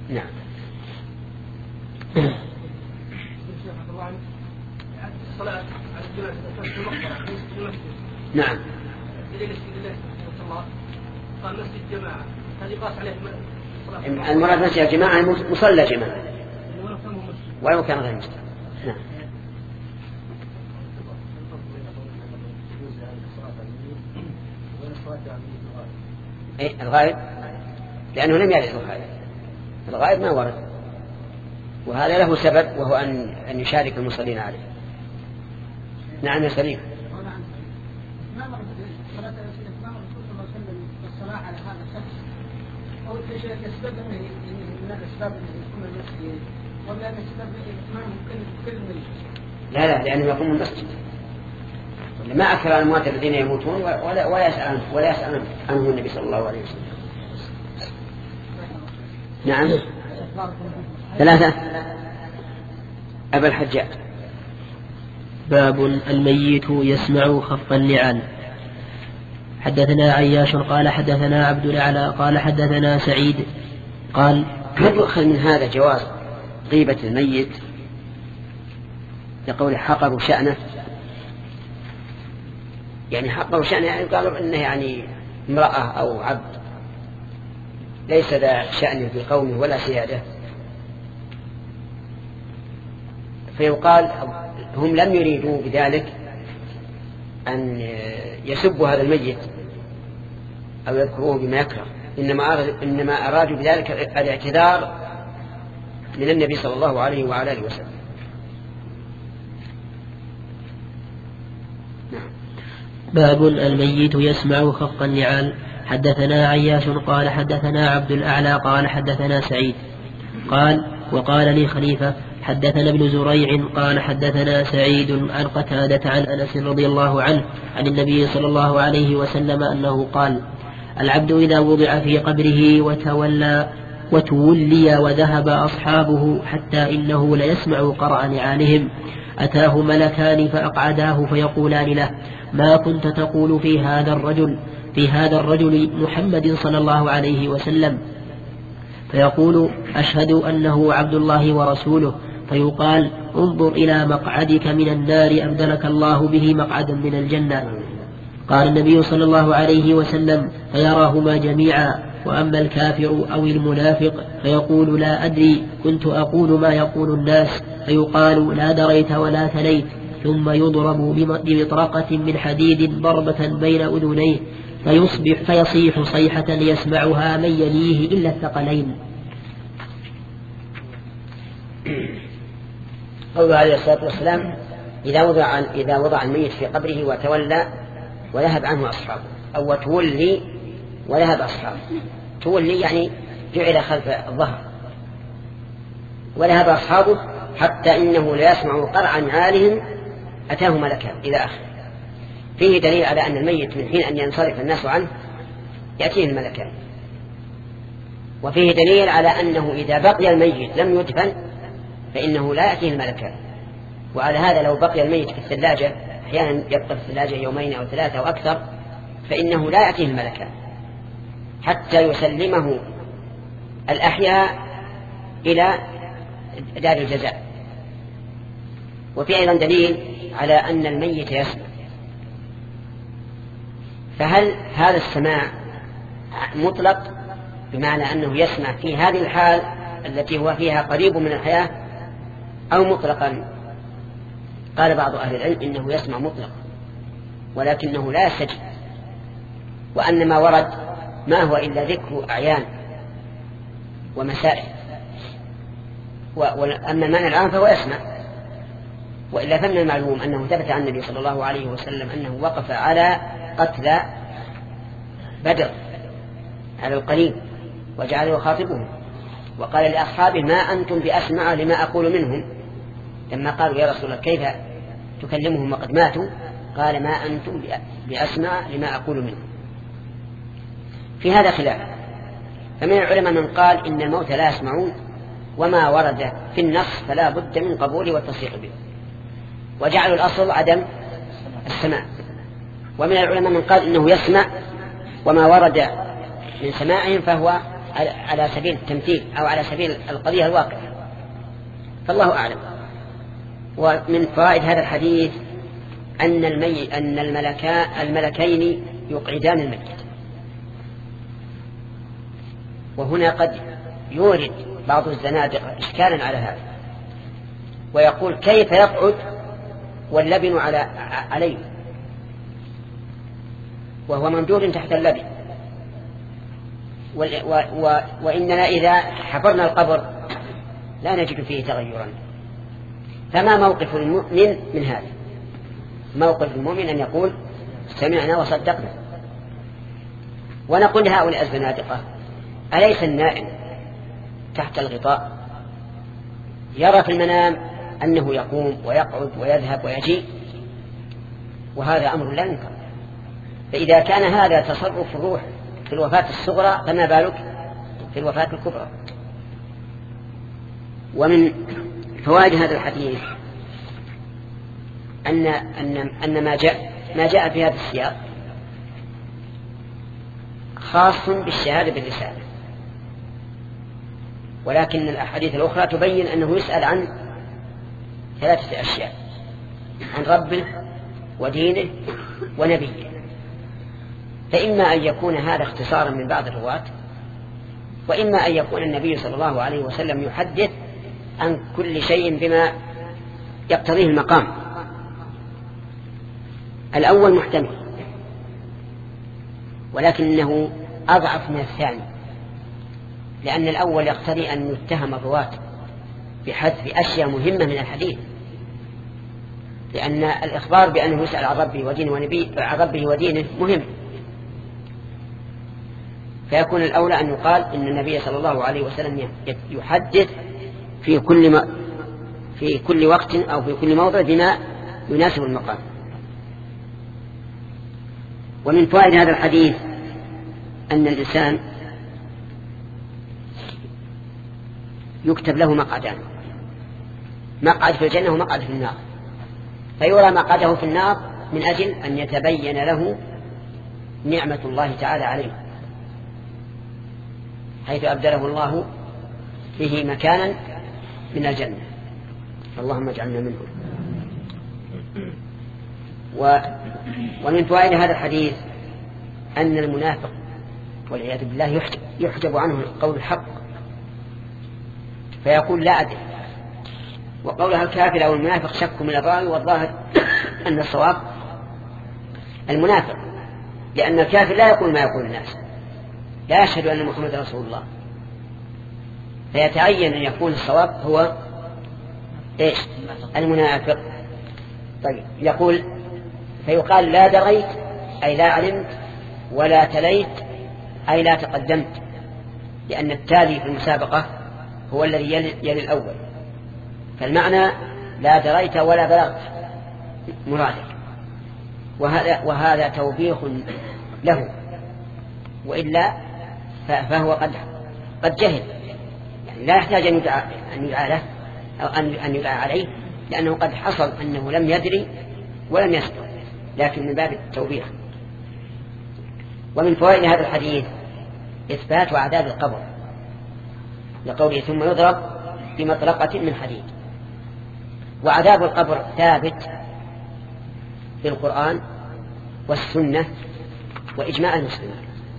نعم. نعم. المراد مسجد الجماعة مصلى جماعة ولو كان غير مسجد. نعم. إيه الغائب لأنه لم يرد الغائب، الغائب ما ورد، وهذا له سبب وهو أن أن يشارك المصلين عليه. نعم يا سليم. لا لا لأنه يقوم المسجد، ما أكثر الأموات الذين يموتون ولا ولا يسأل ولا يسأل عنه النبي صلى الله عليه وسلم. نعم. ثلاثة. أبا الحجاج. باب الميت يسمع خف النعال. حدثنا عياش قال حدثنا عبد الأعلى قال حدثنا سعيد قال هل يؤخذ من هذا جواز غيبة الميت لقول حقر شأنه؟ يعني حقر شأنه يعني قالوا إنه يعني امرأة أو عبد ليس ذا شأن في قومه ولا سيادة، فيقال هم لم يريدوا بذلك أن يسبوا هذا الميت أو يذكروه بما يكره، إنما إنما أرادوا بذلك الاعتذار من النبي صلى الله عليه وعلى آله وسلم. باب الميت يسمع خفق النعال. حدثنا عياش قال حدثنا عبد الأعلى قال حدثنا سعيد قال وقال لي خليفة حدثنا ابن زريع قال حدثنا سعيد عن قتادة عن أنس رضي الله عنه عن النبي صلى الله عليه وسلم أنه قال العبد إذا وضع في قبره وتولى وتولي وذهب أصحابه حتى إنه ليسمع قرع نعالهم أتاه ملكان فأقعداه فيقولان له ما كنت تقول في هذا الرجل في هذا الرجل محمد صلى الله عليه وسلم؟ فيقول أشهد أنه عبد الله ورسوله. فيقال انظر إلى مقعدك من النار أبدلك الله به مقعدا من الجنة. قال النبي صلى الله عليه وسلم فيراهما جميعا. وأما الكافر أو المنافق فيقول لا أدري كنت أقول ما يقول الناس. فيقال لا دريت ولا تليت. ثم يضرب بمطرقة من حديد ضربة بين أذنيه فيصبح فيصيح صيحة يسمعها من يليه إلا الثقلين. قوله عليه الصلاة والسلام إذا وضع, إذا وضع الميت في قبره وتولى وذهب عنه أصحابه أو تولي وذهب أصحابه. تولي يعني جعل خلف الظهر وذهب أصحابه حتى إنه لا يسمع قرع نعالهم أتاه ملكان إلى آخر. فيه دليل على أن الميت من حين أن ينصرف الناس عنه يأتيه الملكان، وفيه دليل على أنه إذا بقي الميت لم يدفن فإنه لا يأتيه الملكان. وعلى هذا لو بقي الميت في الثلاجة أحيانا يبقى في الثلاجة يومين أو ثلاثة أو أكثر فإنه لا يأتيه الملكان حتى يسلمه الأحياء إلى دار الجزاء. وفي أيضا دليل على أن الميت يسمع. فهل هذا السماع مطلق بمعنى أنه يسمع في هذه الحال التي هو فيها قريب من الحياة أو مطلقا؟ قال بعض أهل العلم إنه يسمع مطلق ولكنه لا يستجيب، وأن ما ورد ما هو إلا ذكر أعيان ومسائل. وأما المعنى العام فهو يسمع. وإلا فمن المعلوم أنه ثبت عن النبي صلى الله عليه وسلم أنه وقف على قتل بدر على القليل وجعله يخاطبهم وقال لأصحابه ما أنتم بأسمع لما أقول منهم. لما قالوا يا رسول الله كيف تكلمهم وقد ماتوا؟ قال ما أنتم بأسمع لما أقول منهم. في هذا خلاف، فمن العلماء من قال إن الموت لا يسمعون وما ورد في النص فلا بد من قبوله والتصديق به، وجعلوا الأصل عدم السماع. ومن العلماء من قال إنه يسمع وما ورد من سماعهم فهو على سبيل التمثيل أو على سبيل القضية الواقعة، فالله أعلم. ومن فوائد هذا الحديث أن المي أن الملكا الملكين يقعدان الميت. وهنا قد يورد بعض الزنادقة إشكالا على هذا، ويقول كيف يقعد واللبن على عليه، وهو ممدود تحت اللبن، وإننا إذا حفرنا القبر لا نجد فيه تغيرا. فما موقف المؤمن من هذا؟ موقف المؤمن أن يقول سمعنا وصدقنا. ونقول لهؤلاء الزنادقة أليس النائم تحت الغطاء يرى في المنام أنه يقوم ويقعد ويذهب ويجيء؟ وهذا أمر لا ينكر. فإذا كان هذا تصرف الروح في الوفاة الصغرى فما بالك في الوفاة الكبرى. ومن فوائد هذا الحديث أن أن أن ما جاء ما جاء في هذا السياق خاص بالشهادة بالرسالة، ولكن الأحاديث الأخرى تبين أنه يسأل عن ثلاثة أشياء: عن ربه ودينه ونبيه. فإما أن يكون هذا اختصارا من بعض الرواة، وإما أن يكون النبي صلى الله عليه وسلم يحدث عن كل شيء بما يقتضيه المقام. الأول محتمل، ولكنه أضعف من الثاني، لأن الأول يقتضي أن يتهم الرواة بحذف أشياء مهمة من الحديث، لأن الإخبار بأنه يسأل عن ربه ودينه ونبيه عن ربه ودينه مهم. فيكون الأولى أن يقال إن النبي صلى الله عليه وسلم يحدث في كل ما في كل وقت أو في كل موضع بما يناسب المقام. ومن فوائد هذا الحديث أن الإنسان يكتب له مقعدان: مقعد في الجنة ومقعد في النار، فيرى مقعده في النار من أجل أن يتبين له نعمة الله تعالى عليه، حيث أبدله الله به مكانا من الجنة، اللهم اجعلنا منه. و ومن فوائد هذا الحديث أن المنافق والعياذ بالله يحجب, يحجب عنه قول الحق، فيقول لا أدري. وقولها الكافر أو المنافق شك من الراوي، والظاهر أن الصواب المنافق، لأن الكافر لا يقول ما يقول الناس، لا يشهد أن محمد رسول الله، فيتعين أن يكون الصواب هو إيش؟ المنافق. طيب، يقول فيقال لا دريت أي لا علمت، ولا تليت أي لا تقدمت، لأن التالي في المسابقة هو الذي يلي, يلي الأول، فالمعنى لا دريت ولا بلغت مرادك. وهذا, وهذا توبيخ له، وإلا فهو قد قد جهل، يعني لا يحتاج أن يدعى, أن يدعى له أو أن يدعى عليه، لأنه قد حصل أنه لم يدري ولم يسبق، لكن من باب التوبيخ. ومن فوائد هذا الحديث إثبات عذاب القبر، لقوله ثم يضرب بمطرقة من حديد. وعذاب القبر ثابت في القرآن والسنة وإجماع المسلمين.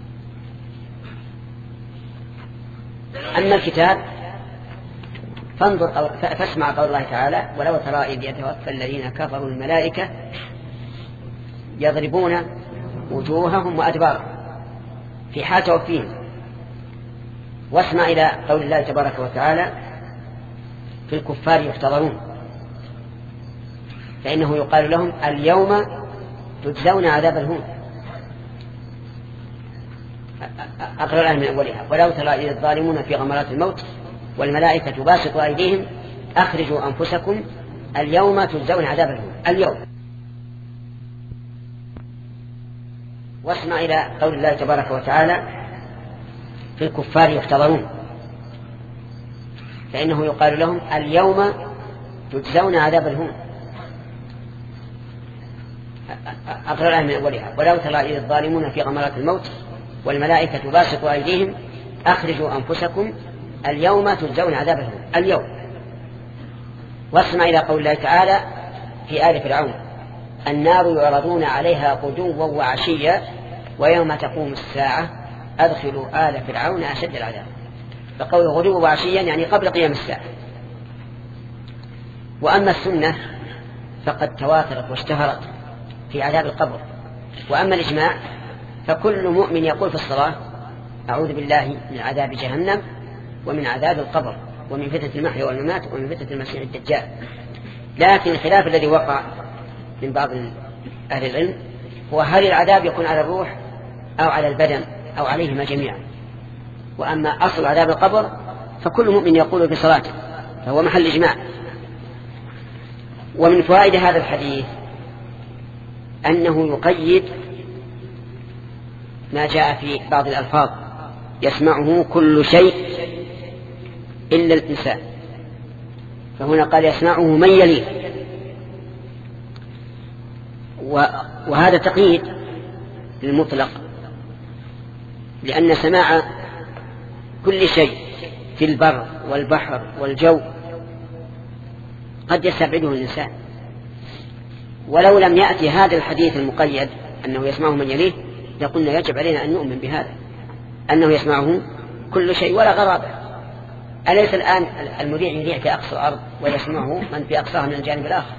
أما الكتاب فانظر أو فاسمع قول الله تعالى: ولو ترى إذ يتوفى الذين كفروا الملائكة يضربون وجوههم وأدبارهم في حال توفيهم. واسمع إلى قول الله تبارك وتعالى: في الكفار يحتضرون، فإنه يقال لهم اليوم تجزون عذاب الهون. أقرأ الآية من أولها: ولو ترى إذ الظالمون في غمرات الموت والملائكة باسطوا أيديهم أخرجوا أنفسكم اليوم تجزون عذاب الهون. اليوم. واسمع إلى قول الله تبارك وتعالى: في الكفار يحتضرون، فإنه يقال لهم اليوم تجزون عذاب الهون. أقرأ الآية من أولها: ولو ترى إذ الظالمون في غمرات الموت والملائكة باسطوا أيديهم أخرجوا أنفسكم اليوم تجزون عذاب الهون اليوم. واسمع إلى قول الله تعالى في آل فرعون النار يعرضون عليها غدوا وعشيا ويوم تقوم الساعة أدخلوا آل فرعون أشد العذاب. فقول غدوا وعشيا يعني قبل قيام الساعة. وأما السنة فقد تواترت واشتهرت في عذاب القبر. وأما الإجماع فكل مؤمن يقول في الصلاة أعوذ بالله من عذاب جهنم ومن عذاب القبر ومن فتنة المحيا والممات ومن فتنة المسيح الدجال. لكن الخلاف الذي وقع من بعض أهل العلم هو هل العذاب يكون على الروح أو على البدن أو عليهما جميعا. وأما أصل عذاب القبر فكل مؤمن يقول في صلاته فهو محل إجماع. ومن فوائد هذا الحديث أنه يقيد ما جاء في بعض الألفاظ يسمعه كل شيء إلا الإنسان. فهنا قال يسمعه من يليه. وهذا تقييد للمطلق لأن سماع كل شيء في البر والبحر والجو قد يستبعده الإنسان. ولو لم يأتي هذا الحديث المقيد أنه يسمعه من يليه لقلنا يجب علينا أن نؤمن بهذا أنه يسمعه كل شيء ولا غرابة. أليس الآن المذيع يذيع في أقصى الأرض ويسمعه من في أقصاها من الجانب الآخر؟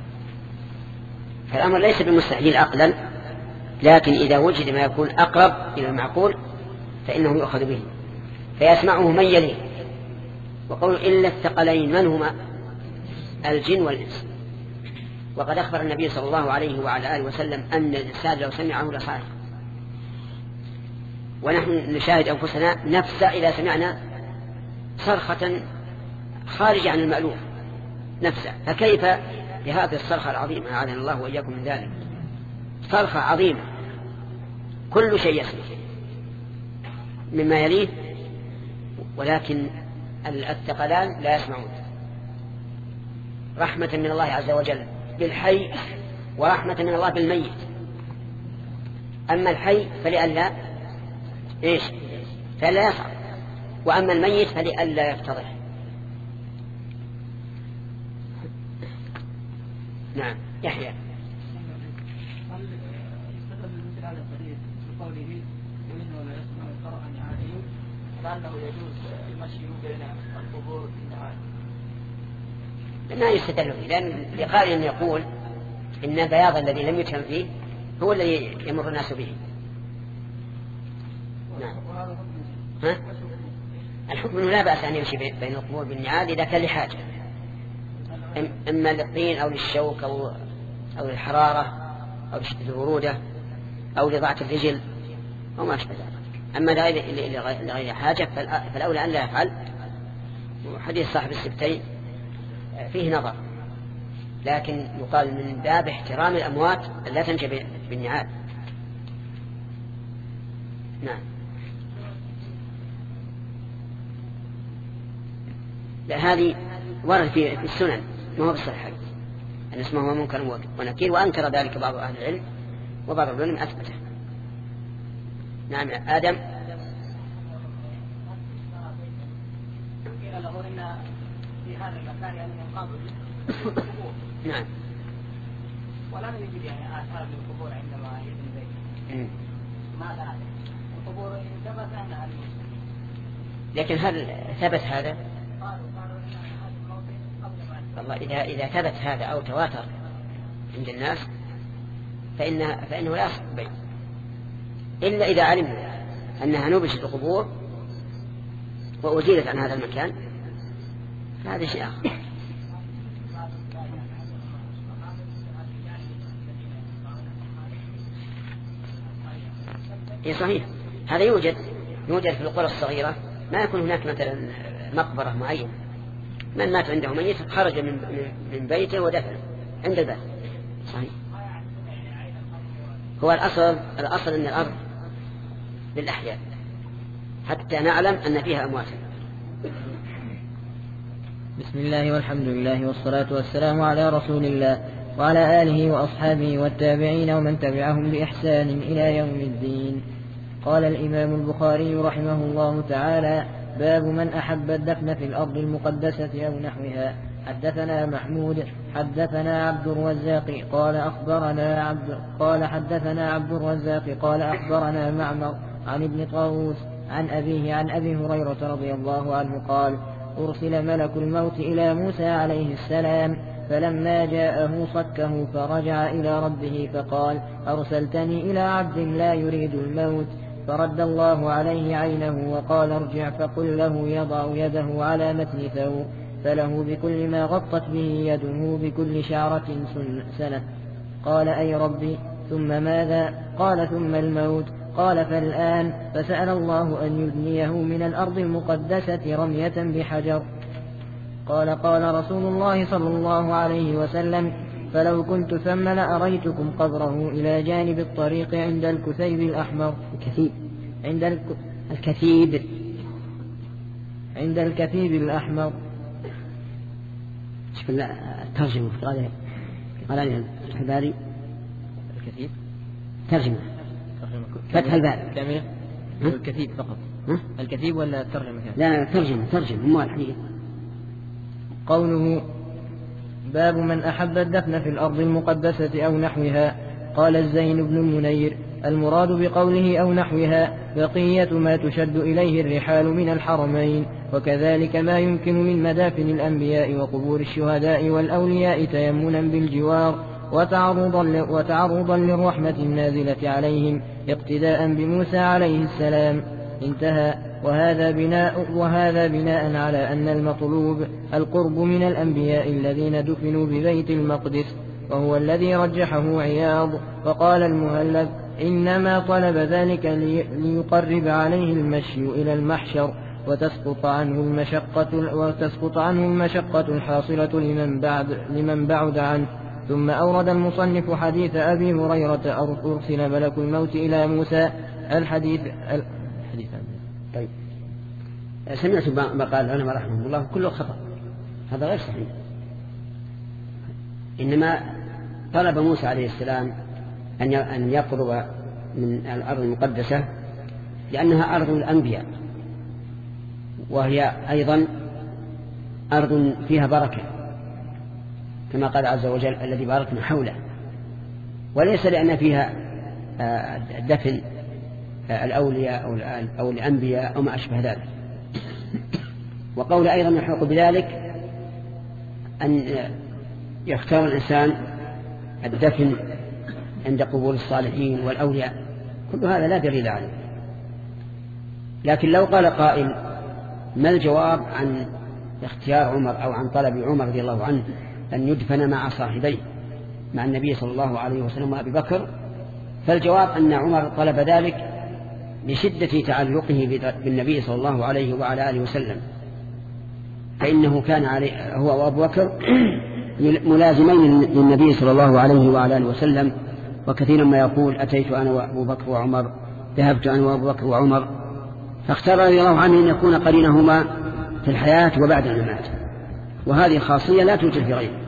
فالأمر ليس بمستحيل عقلا، لكن إذا وجد ما يكون أقرب إلى المعقول فإنه يؤخذ به. فيسمعه من يليه. وقول إلا الثقلين من هما؟ الجن والإنس. وقد أخبر النبي صلى الله عليه وعلى آله وسلم أن الإنسان لو سمعه لصائق. ونحن نشاهد أنفسنا نفسع إذا سمعنا صرخة خارجة عن المألوف نفسع، فكيف بهذه الصرخة العظيمة أعاذنا الله وإياكم من ذلك. صرخة عظيمة كل شيء يسمع مما يليه، ولكن الثقلان لا يسمعون رحمة من الله عز وجل بالحي ورحمة من الله بالميت. أما الحي فلئلا إيش فلا يصعب، وأما الميت فلئلا يفتضح. نعم يحيى. هل يستدل مثل هذا الحديث بقوله وإنه لا يسمع القرآن عن أيوب لأنه يجوز المشي بين القبور في النهاية؟ ما يستدل فيه، لأن لقائل يقول إن البياض الذي لم يتهم فيه هو الذي يمر الناس به. نعم. ها؟ الحكم لا بأس أن يمشي بين القبور بالنعال إذا كان لحاجة، إما للطين أو للشوك أو أو للحرارة أو لشدة البرودة أو لضعف الرجل أو ما أشبه ذلك. أما لغير حاجة فالأولى أن لا يفعل. وحديث صاحب السبتين فيه نظر، لكن يقال من باب احترام الأموات لا تنجى بالنعال. نعم. لا هذه ورد في السنن ما هو بالصحيح أن اسمه منكر ونكير، وأنكر ذلك بعض أهل العلم وبعض العلم أثبته. نعم آدم. قيل له إن في هذا المكان يعني ينقض نعم. ولم يجد يعني آثار للقبور عندما يبني بيته. ماذا هذا؟ القبور ثبت أنها المسلمين. لكن هل ثبت هذا؟ والله إذا إذا ثبت هذا أو تواتر عند الناس فإن فإنه لا يصح بيت، إلا إذا علمنا أنها نبشت القبور وأزيلت عن هذا المكان فهذا شيء آخر. إيه صحيح، هذا يوجد يوجد في القرى الصغيرة، ما يكون هناك مثلا مقبرة معينة، من مات عنده ميت خرج من من بيته ودفن عند الباب. صحيح. هو الأصل الأصل أن الأرض للأحياء حتى نعلم أن فيها أموات. بسم الله والحمد لله والصلاة والسلام على رسول الله وعلى آله وأصحابه والتابعين ومن تبعهم بإحسان إلى يوم الدين. قال الإمام البخاري رحمه الله تعالى: باب من أحب الدفن في الأرض المقدسة أو نحوها. حدثنا محمود حدثنا عبد الرزاق قال أخبرنا عبد قال حدثنا عبد الرزاق قال أخبرنا معمر عن ابن طاووس عن أبيه عن أبي هريرة رضي الله عنه قال: أرسل ملك الموت إلى موسى عليه السلام، فلما جاءه صكه فرجع إلى ربه فقال: أرسلتني إلى عبد لا يريد الموت. فرد الله عليه عينه وقال: ارجع فقل له يضع يده على متن ثوب، فله بكل ما غطت به يده بكل شعرة سنة. قال: أي ربي ثم ماذا؟ قال: ثم الموت. قال: فالآن. فسأل الله أن يدنيه من الأرض المقدسة رمية بحجر. قال: قال رسول الله صلى الله عليه وسلم: فلو كنت ثم لأريتكم قبره إلى جانب الطريق عند الكثيب الأحمر. الكثيب عند الك... الكثيب عند الكثيب الأحمر. شوف الترجمة قال قال عليها فتح الباري. الكثيب ترجمة فتح الباري كاملة. الكثيب فقط. ها؟ الكثيب ولا الترجمة كاملة؟ لا ترجمة ترجمة مو الحقيقة. قوله: باب من أحب الدفن في الأرض المقدسة أو نحوها. قال الزين بن المنير: المراد بقوله أو نحوها بقية ما تشد إليه الرحال من الحرمين، وكذلك ما يمكن من مدافن الأنبياء وقبور الشهداء والأولياء تيمنا بالجوار وتعرضا, وتعرضا للرحمة النازلة عليهم اقتداء بموسى عليه السلام. انتهى. وهذا بناء, وهذا بناء على أن المطلوب القرب من الأنبياء الذين دفنوا ببيت المقدس، وهو الذي رجحه عياض. وقال المهلب: إنما طلب ذلك ليقرب عليه المشي إلى المحشر وتسقط عنه المشقة, وتسقط عنه المشقة الحاصلة لمن بعد, لمن بعد عنه. ثم أورد المصنف حديث أبي هريرة: أرسل ملك الموت إلى موسى. الحديث الحديث طيب. سمعت ما قال العلماء رحمه الله كله خطأ، هذا غير صحيح. إنما طلب موسى عليه السلام أن يقرب من الأرض المقدسة لأنها أرض الأنبياء، وهي أيضا أرض فيها بركة كما قال عز وجل: الذي باركنا حوله، وليس لأن فيها دفن الأولياء أو الأنبياء أو ما أشبه ذلك. وقول أيضا يحق بذلك أن يختار الإنسان الدفن عند قبور الصالحين والأولياء، كل هذا لا دليل عليه. لكن لو قال قائل: ما الجواب عن اختيار عمر أو عن طلب عمر رضي الله عنه أن يدفن مع صاحبيه مع النبي صلى الله عليه وسلم وأبي بكر؟ فالجواب أن عمر طلب ذلك لشدة تعلقه بالنبي صلى الله عليه وعلى آله وسلم، فإنه كان عليه هو وأبو بكر ملازمين للنبي صلى الله عليه وعلى آله وسلم. وكثيرا ما يقول: أتيت أنا وأبو بكر وعمر، ذهبت أنا وأبو بكر وعمر. فاختار رضي الله عنه أن يكون قرينهما في الحياة وبعد الممات، وهذه خاصية لا توجد في غيره.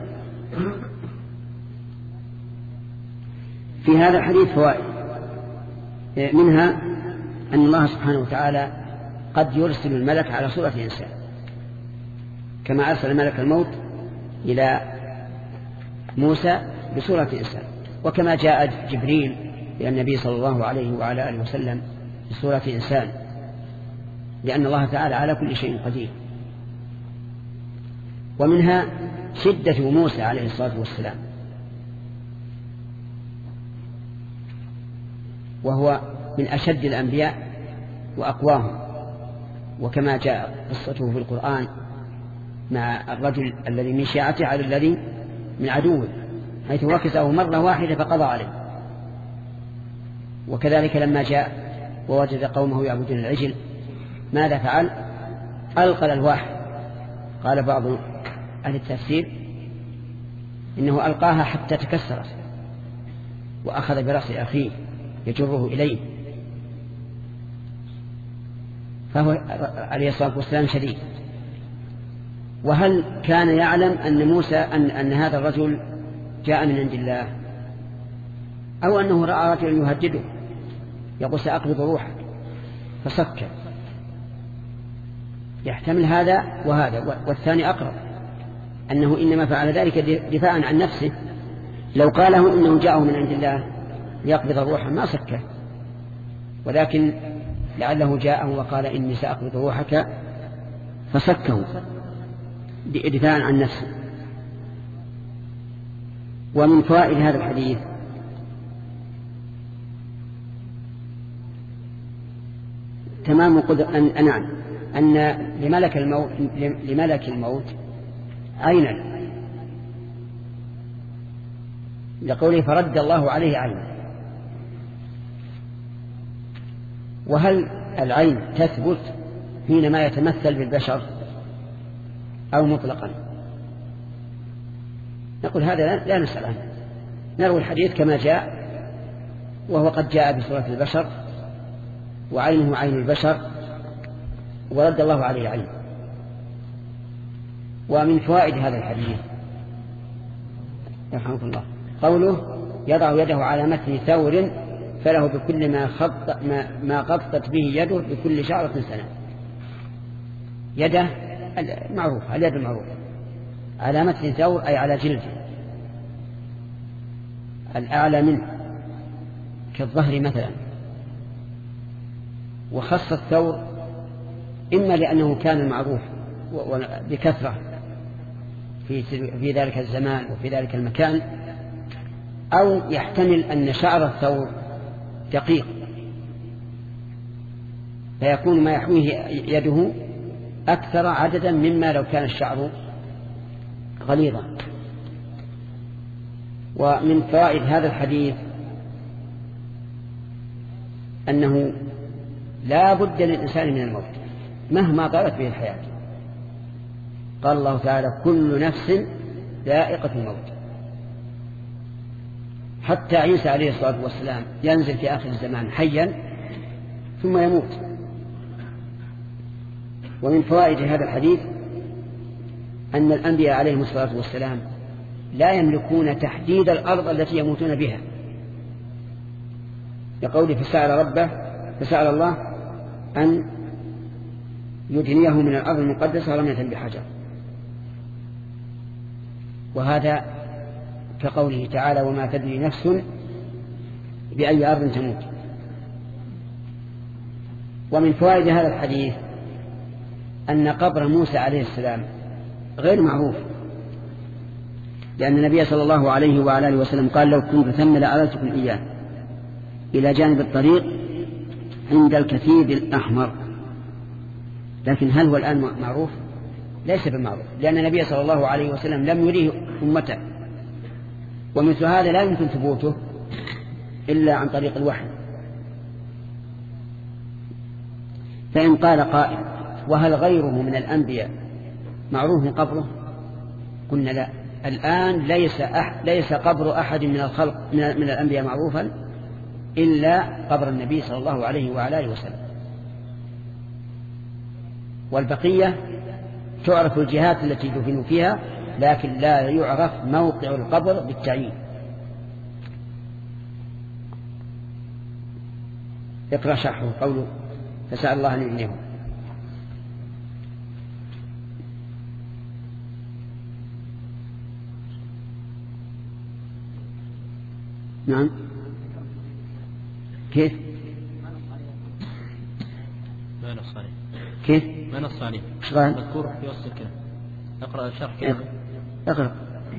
في هذا الحديث فوائد، منها أن الله سبحانه وتعالى قد يرسل الملك على صورة إنسان، كما أرسل ملك الموت إلى موسى بصورة إنسان، وكما جاء جبريل إلى النبي صلى الله عليه وعلى آله وسلم بصورة إنسان، لأن الله تعالى على كل شيء قدير. ومنها شدة موسى عليه الصلاة والسلام، وهو من أشد الأنبياء وأقواهم، وكما جاء قصته في القرآن مع الرجل الذي من شيعته على الذي من عدوه، حيث وكسه مرة واحدة فقضى عليه. وكذلك لما جاء ووجد قومه يعبدون العجل ماذا فعل؟ ألقى الألواح. قال بعض أهل التفسير إنه ألقاها حتى تكسرت، وأخذ برأس أخيه يجره إليه، فهو عليه الصلاة والسلام شديد. وهل كان يعلم أن موسى أن, أن هذا الرجل جاء من عند الله، أو أنه رأى رجلا يهدده يقول سأقبض روحك؟ فسكت، يحتمل هذا وهذا، والثاني أقرب أنه إنما فعل ذلك دفاعا عن نفسه. لو قاله إنه جاءه من عند الله ليقبض الروح ما سكه، ولكن لعله جاءه وقال إني سأقبض روحك فسكه دفاعا عن نفسه. ومن فوائد هذا الحديث تمام قدر أن نعم أن لملك الموت لملك الموت عينا، لقوله فرد الله عليه عينا. وهل العين تثبت حينما يتمثل بالبشر أو مطلقا؟ نقول هذا لا نسأل عنه، نروي الحديث كما جاء، وهو قد جاء بصورة البشر وعينه عين البشر ورد الله عليه عين. ومن فوائد هذا الحديث رحمه الله قوله يضع يده على متن ثور فله بكل ما, خط ما, ما قطت به يده بكل شعرة سنة. يده معروف، اليد المعروف، على متن ثور أي على جلده الأعلى منه كالظهر مثلا. وخص الثور إما لأنه كان معروف بكثرة في في ذلك الزمان وفي ذلك المكان، أو يحتمل أن شعر الثور دقيق فيكون ما يحويه يده أكثر عددا مما لو كان الشعر غليظا. ومن فوائد هذا الحديث أنه لا بد للإنسان من الموت مهما طالت به الحياة. قال الله تعالى كل نفس ذائقة الموت، حتى عيسى عليه الصلاة والسلام ينزل في آخر الزمان حيا ثم يموت. ومن فوائد هذا الحديث أن الأنبياء عليهم الصلاة والسلام لا يملكون تحديد الأرض التي يموتون بها، لقوله فسأل ربه فسأل الله أن يدنيه من الأرض المقدسة رمية بحجر. وهذا كقوله تعالى وما تدري نفس بأي أرض تموت. ومن فوائد هذا الحديث أن قبر موسى عليه السلام غير معروف، لأن النبي صلى الله عليه وعلى آله وسلم قال لو كنت ثم لأرسلتكم إياه إلى جانب الطريق عند الكثيب الأحمر. لكن هل هو الآن معروف؟ ليس بالمعروف، لأن النبي صلى الله عليه وسلم لم يريه أمته، ومثل هذا لا يمكن ثبوته إلا عن طريق الوحي. فإن قال قائل وهل غيره من الأنبياء معروف قبره؟ قلنا لا، الآن ليس أح ليس قبر أحد من الخلق من الأنبياء معروفا إلا قبر النبي صلى الله عليه وعلى آله وسلم، والبقية تعرف الجهات التي دفنوا فيها لكن لا يعرف موقع القبر بالتعيين. اقرأ شرحه قوله فسأل الله أن يبنيه. نعم كيف ما نصاني كيف ما نصاني شغال مذكور في وسط الكلام. اقرأ الشرح كيف اقرأ.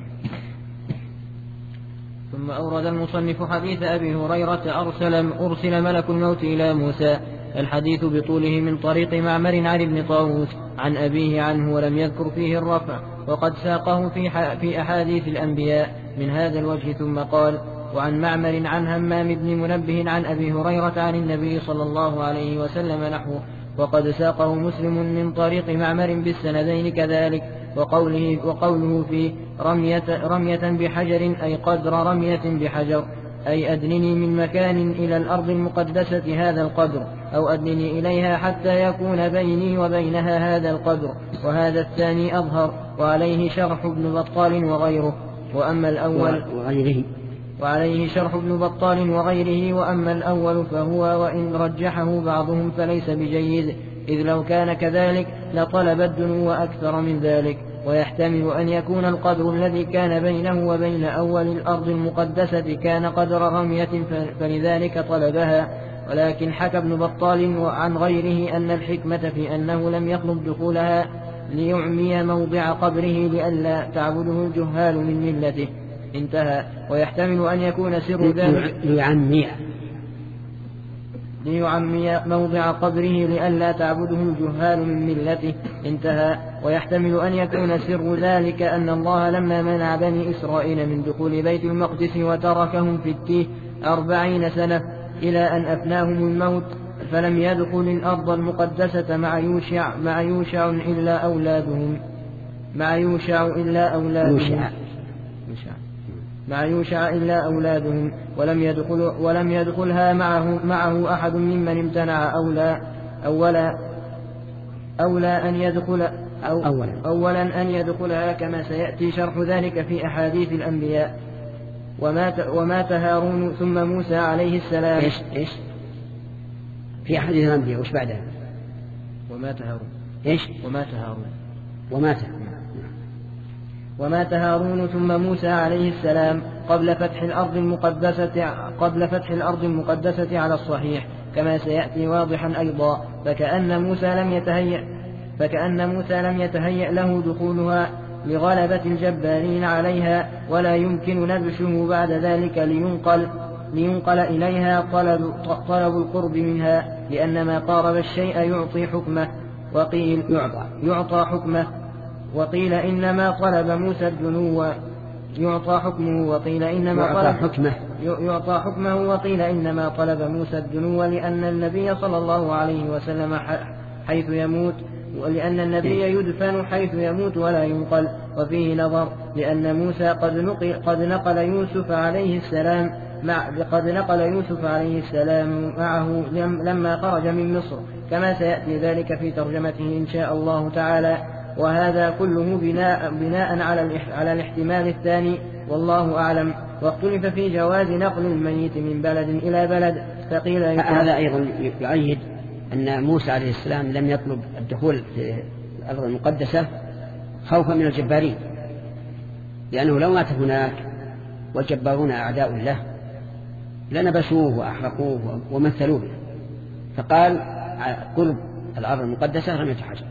ثم أورد المصنف حديث أبي هريرة أرسل, أرسل ملك الموت إلى موسى، الحديث بطوله من طريق معمر عن ابن طاووس عن أبيه عنه ولم يذكر فيه الرفع، وقد ساقه في, في أحاديث الأنبياء من هذا الوجه. ثم قال وعن معمر عن همام بن منبه عن أبي هريرة عن النبي صلى الله عليه وسلم نحوه، وقد ساقه مسلم من طريق معمر بالسندين كذلك. وقوله, وقوله فيه رمية, رمية بحجر أي قدر رمية بحجر، أي أدنني من مكان إلى الأرض المقدسة هذا القدر، أو أدنني إليها حتى يكون بيني وبينها هذا القدر، وهذا الثاني أظهر، وعليه شرح ابن بطال وغيره. وأما الأول وغيره وعليه شرح ابن بطال وغيره. وأما الأول فهو وإن رجحه بعضهم فليس بجيد، إذ لو كان كذلك لطلب الدنو أكثر من ذلك. ويحتمل أن يكون القدر الذي كان بينه وبين أول الأرض المقدسة كان قدر رمية فلذلك طلبها. ولكن حكى ابن بطال عن غيره أن الحكمة في أنه لم يطلب دخولها ليعمي موضع قبره لئلا تعبده الجهال من ملته. انتهى. ويحتمل أن يكون سر ذلك ليعمي ليعمي موضع قبره لئلا تعبده الجهال من ملته. انتهى. ويحتمل أن يكون سر ذلك أن الله لما منع بني إسرائيل من دخول بيت المقدس وتركهم في التيه أربعين سنة إلى أن أفناهم الموت فلم يدخل الأرض المقدسة مع يوشع مع يوشع إلا أولادهم مع يوشع إلا أولادهم يوشع. مع يوشع إلا أولادهم ولم يدخل ولم يدخلها معه معه أحد ممن امتنع أولى أولا أولى أن يدخل أو أولا. أولا أن يدخلها كما سيأتي شرح ذلك في أحاديث الأنبياء. ومات ومات هارون ثم موسى عليه السلام. إيش إيش في أحاديث الأنبياء وش بعدها؟ ومات هارون. إيش ومات هارون ومات ومات هارون ثم موسى عليه السلام قبل فتح الأرض المقدسة قبل فتح الأرض المقدسة على الصحيح كما سيأتي واضحا أيضا. فكأن موسى لم يتهيأ فكأن موسى لم يتهيأ له دخولها لغلبة الجبارين عليها، ولا يمكن نبشه بعد ذلك لينقل لينقل إليها طلب, طلب القرب منها، لأن ما قارب الشيء يعطي حكمه. وقيل يعطى, يعطى حكمه وقيل إنما طلب موسى الدنو يعطى حكمه وقيل إنما يعطى طلب حكمه يعطى حكمه وقيل إنما طلب موسى الدنو لأن النبي صلى الله عليه وسلم حيث يموت ولأن النبي يدفن حيث يموت ولا ينقل. وفيه نظر، لأن موسى قد نقل, قد نقل يوسف عليه السلام مع قد نقل يوسف عليه السلام معه لما خرج من مصر كما سيأتي ذلك في ترجمته إن شاء الله تعالى. وهذا كله بناء, بناء على, على الاحتمال الثاني والله أعلم. واختلف في جواز نقل الميت من بلد إلى بلد فقيل هذا أيضا يؤيد أن موسى عليه السلام لم يطلب الدخول في الأرض المقدسة خوفا من الجبارين، لأنه لو مات هناك والجبارون أعداء له لنبشوه وأحرقوه ومثلوا به، فقال قرب الأرض المقدسة رمية حجر.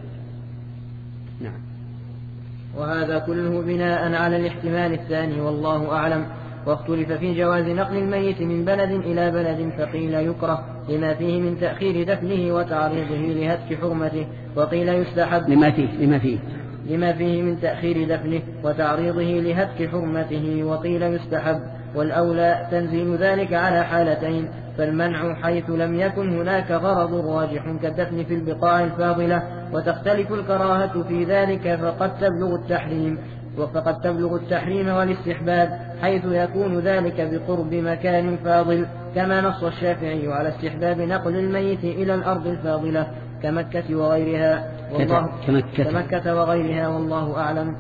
نعم. وهذا كله بناء على الاحتمال الثاني والله أعلم. واختلف في جواز نقل الميت من بلد إلى بلد فقيل يكره لما فيه من تأخير دفنه وتعريضه لهتك حرمته، وقيل يستحب لما فيه لما فيه لما فيه من تأخير دفنه وتعريضه لهتك حرمته، وقيل يستحب. والأولى تنزيل ذلك على حالتين، فالمنع حيث لم يكن هناك غرض راجح كالدفن في البقاع الفاضلة، وتختلف الكراهة في ذلك فقد تبلغ التحريم وفقد تبلغ التحريم والاستحباب حيث يكون ذلك بقرب مكان فاضل، كما نص الشافعي على استحباب نقل الميت إلى الأرض الفاضلة كمكة وغيرها والله كمكة. كمكة وغيرها والله أعلم.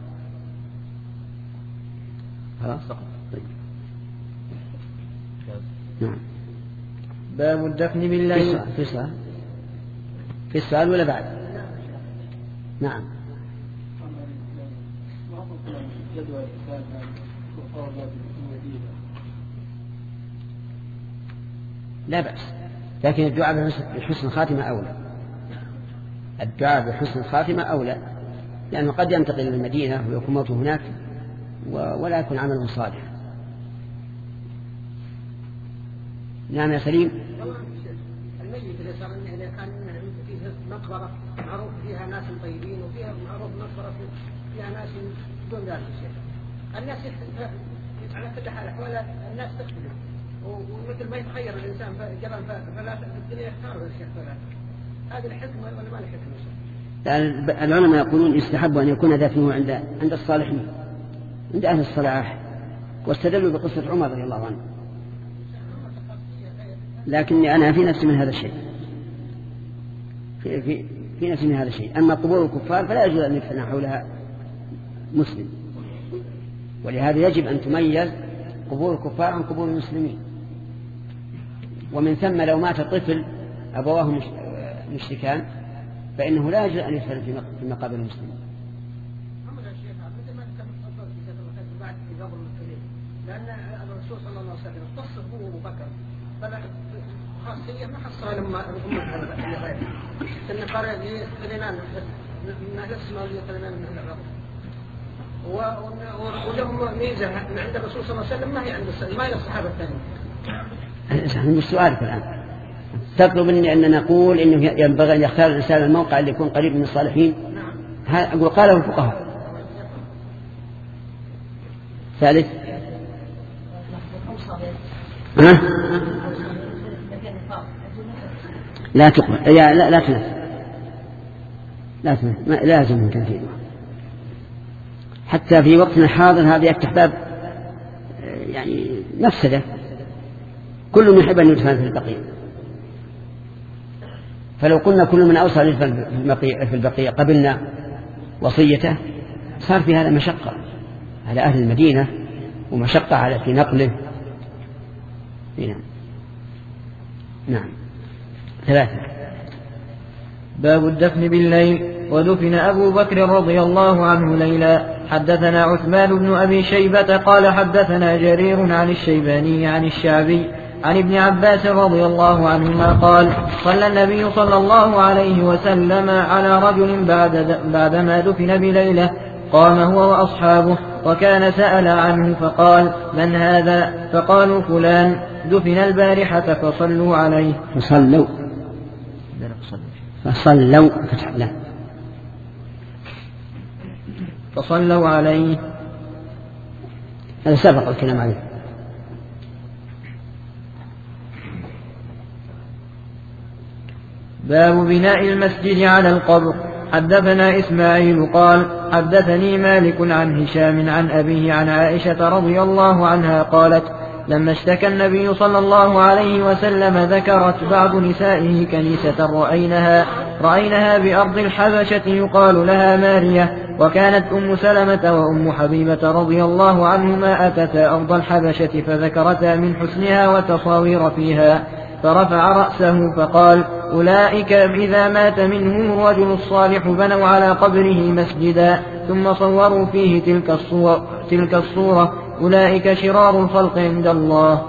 نعم. باب الدفن بالليل. في السؤال في السؤال ولا بعد؟ نعم. لا بأس، لكن الدعاء بحسن الخاتمة أولى. الدعاء بحسن الخاتمة أولى، لأنه قد ينتقل إلى المدينة ويكون موته هناك ولا يكون عمله صالح. نعم يا سليم. الميت إذا صار إذا كان فيه مقبرة معروف فيها ناس طيبين وفيها معروف مقبرة فيها ناس دون ذلك الشيء، الناس على كل حال أحوال الناس تختلف، ومثل ما يتخير الإنسان جبل فلا في الدنيا يختار الشيء فلا. هذه الحكمة ولا ما الحكمة؟ العلماء يقولون يستحب أن يكون دفنه عند عند الصالحين عند أهل الصلاح، واستدلوا بقصة عمر رضي الله عنه، لكني أنا في نفسي من هذا الشيء في, في, في نفسي من هذا الشيء. أما قبور الكفار فلا يجوز أن يدفن حولها مسلم، ولهذا يجب أن تميز قبور الكفار عن قبور المسلمين. ومن ثم لو مات طفل أبواه مشركان فإنه لا يجوز أن يدفن في مقابر المسلمين. لأن الرسول صلى الله عليه وسلم اختص هو أبو بكر بل خاصية ما حصل لما أمة غيره إن قال لقلنان من أهل السماء لقلنان من أهل الأرض ولهم ميزة عند الرسول صلى الله عليه وسلم ما هي عند الصحابة ما هي الصحابة الثانيين. سؤالك الآن تطلب مني أن نقول إنه ينبغي أن يختار الإنسان الموقع اللي يكون قريب من الصالحين. أقول قاله الفقهاء. ثالث ها؟ لا تقبل لا لا لا تنفذ لا تنفذ لازم من تنفيذه. حتى في وقتنا الحاضر هذا يفتح باب يعني مفسدة. كل يحب أن يدفن في البقيع، فلو قلنا كل من أوصى أن يدفن في البقيع قبلنا وصيته صار في هذا مشقة على أهل المدينة ومشقة على في نقله. نعم نعم. ثلاثة باب الدفن بالليل. ودفن أبو بكر رضي الله عنه ليلا. حدثنا عثمان بن أبي شيبة قال حدثنا جرير عن الشيباني عن الشعبي عن ابن عباس رضي الله عنهما قال صلى النبي صلى الله عليه وسلم على رجل بعد بعدما دفن بليلة قام هو وأصحابه وكان سأل عنه فقال من هذا؟ فقالوا فلان دفن البارحة فصلوا عليه. فصلوا فصلوا فتحنا فصلوا عليه. هذا سبق الكلام عليه. باب بناء المسجد على القبر. حدثنا إسماعيل قال حدثني مالك عن هشام عن أبيه عن عائشة رضي الله عنها قالت لما اشتكى النبي صلى الله عليه وسلم ذكرت بعض نسائه كنيسة رأينها, رأينها بأرض الحبشة يقال لها مارية، وكانت أم سلمة وأم حبيبة رضي الله عنهما أتتا أرض الحبشة فذكرتا من حسنها وتصاوير فيها، فرفع رأسه فقال أولئك إذا مات منهم الرجل الصالح بنوا على قبره مسجدا ثم صوروا فيه تلك الصورة, تلك الصورة أولئك شرار الخلق عند الله.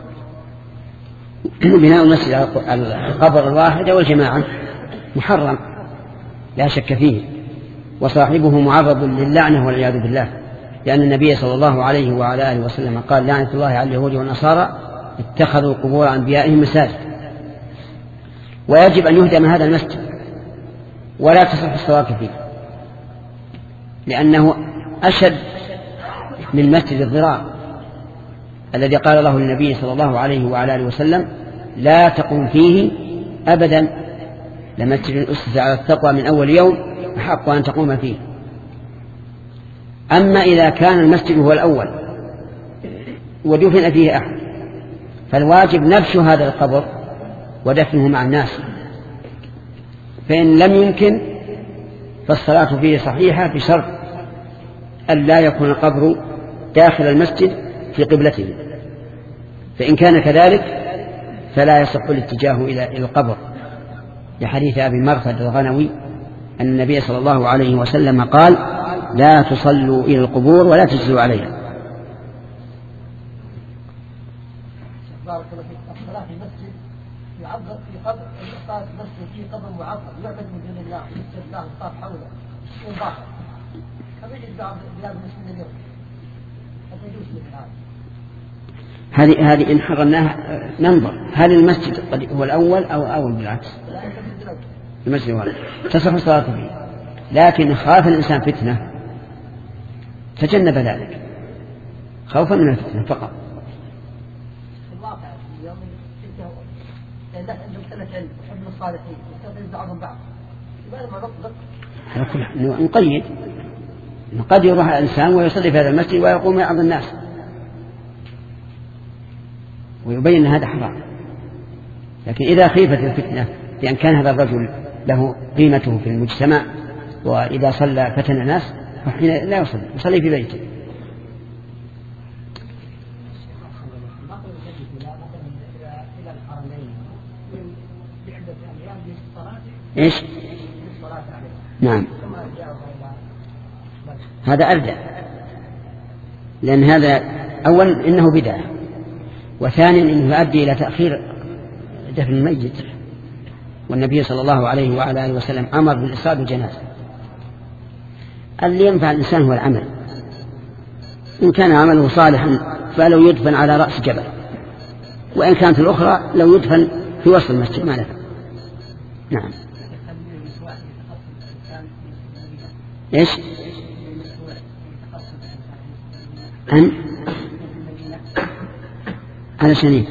بناء المسجد على القبر الواحد والجماعة محرم لا شك فيه، وصاحبه معرض للعنة والعياذ بالله، لأن النبي صلى الله عليه وعلى آله وسلم قال لعنة الله على اليهود والنصارى اتخذوا قبور أنبيائهم مساجد. ويجب أن يهدم هذا المسجد ولا تصح الصلاة فيه، لأنه أشد من مسجد الضرار الذي قال له النبي صلى الله عليه وعلى آله وسلم لا تقوم فيه أبدا، لمسجد أسس على التقوى من أول يوم أحق أن تقوم فيه. أما إذا كان المسجد هو الأول ودفن فيه أحد فالواجب نبش هذا القبر ودفنه مع الناس، فإن لم يمكن فالصلاة فيه صحيحة بشرط أن لا يكون القبر داخل المسجد في قبلته، فإن كان كذلك فلا يصح الاتجاه إلى القبر، لحديث أبي مرثد الغنوي أن النبي صلى الله عليه وسلم قال لا تصلوا إلى القبور ولا تجلسوا عليها. بارك الله فيك. الصلاة في المسجد يعظم في قبر، الصلاة في المسجد في قبر معظم يعبد من دون الله، يسجد الله الطاف حوله يكون باطل كما يجد بعض بلاد المسلمين اليوم. هذا يجوز مثل هذا. هذه هذه إن حرمناها ننظر هل المسجد هو الأول أو أو بالعكس. المسجد هو تصح الصلاة فيه، لكن خاف الإنسان فتنة تجنب ذلك خوفا من الفتنة فقط. الناس عندهم سنة علم وحب الصالحين ويستخدم بعضهم بعض، لماذا ما نطلق؟ على كل حال نقيد، قد يروح الإنسان ويصلي في هذا المسجد ويقوم يعظ الناس ويبين أن هذا حرام، لكن إذا خيفت الفتنة لأن كان هذا الرجل له قيمته في المجتمع وإذا صلى فتن الناس فحين لا يصلي يصلي في بيته. إيش؟ نعم، هذا أردى، لأن هذا أولا إنه بدعة، وثانيا إنه يؤدي إلى تأخير دفن الميت، والنبي صلى الله عليه وعلى آله وسلم أمر بالإسراء بالجنازة. اللي ينفع الإنسان هو العمل، إن كان عمله صالحا فلو يدفن على رأس جبل، وإن كانت الأخرى لو يدفن في وسط المسجد ما نفع. نعم. إيش؟ أن على شنين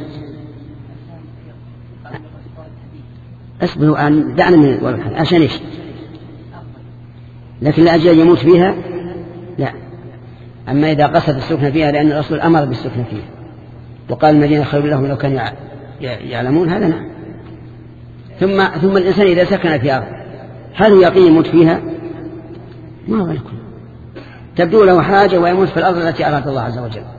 أصبروا عن دعنا من الوضع عشان إيش؟ لكن لأجل يموت فيها لا. أما إذا قصد السكن فيها لأن الرسول أمر بالسكن فيها وقال المدينة خير لهم لو كانوا يعلمون، هذا نعم. ثم ثم الإنسان إذا سكن في أرض هل هو يقين يموت فيها؟ ما هو لكم، تبدو له حاجة ويموت في الأرض التي أراد الله عز وجل.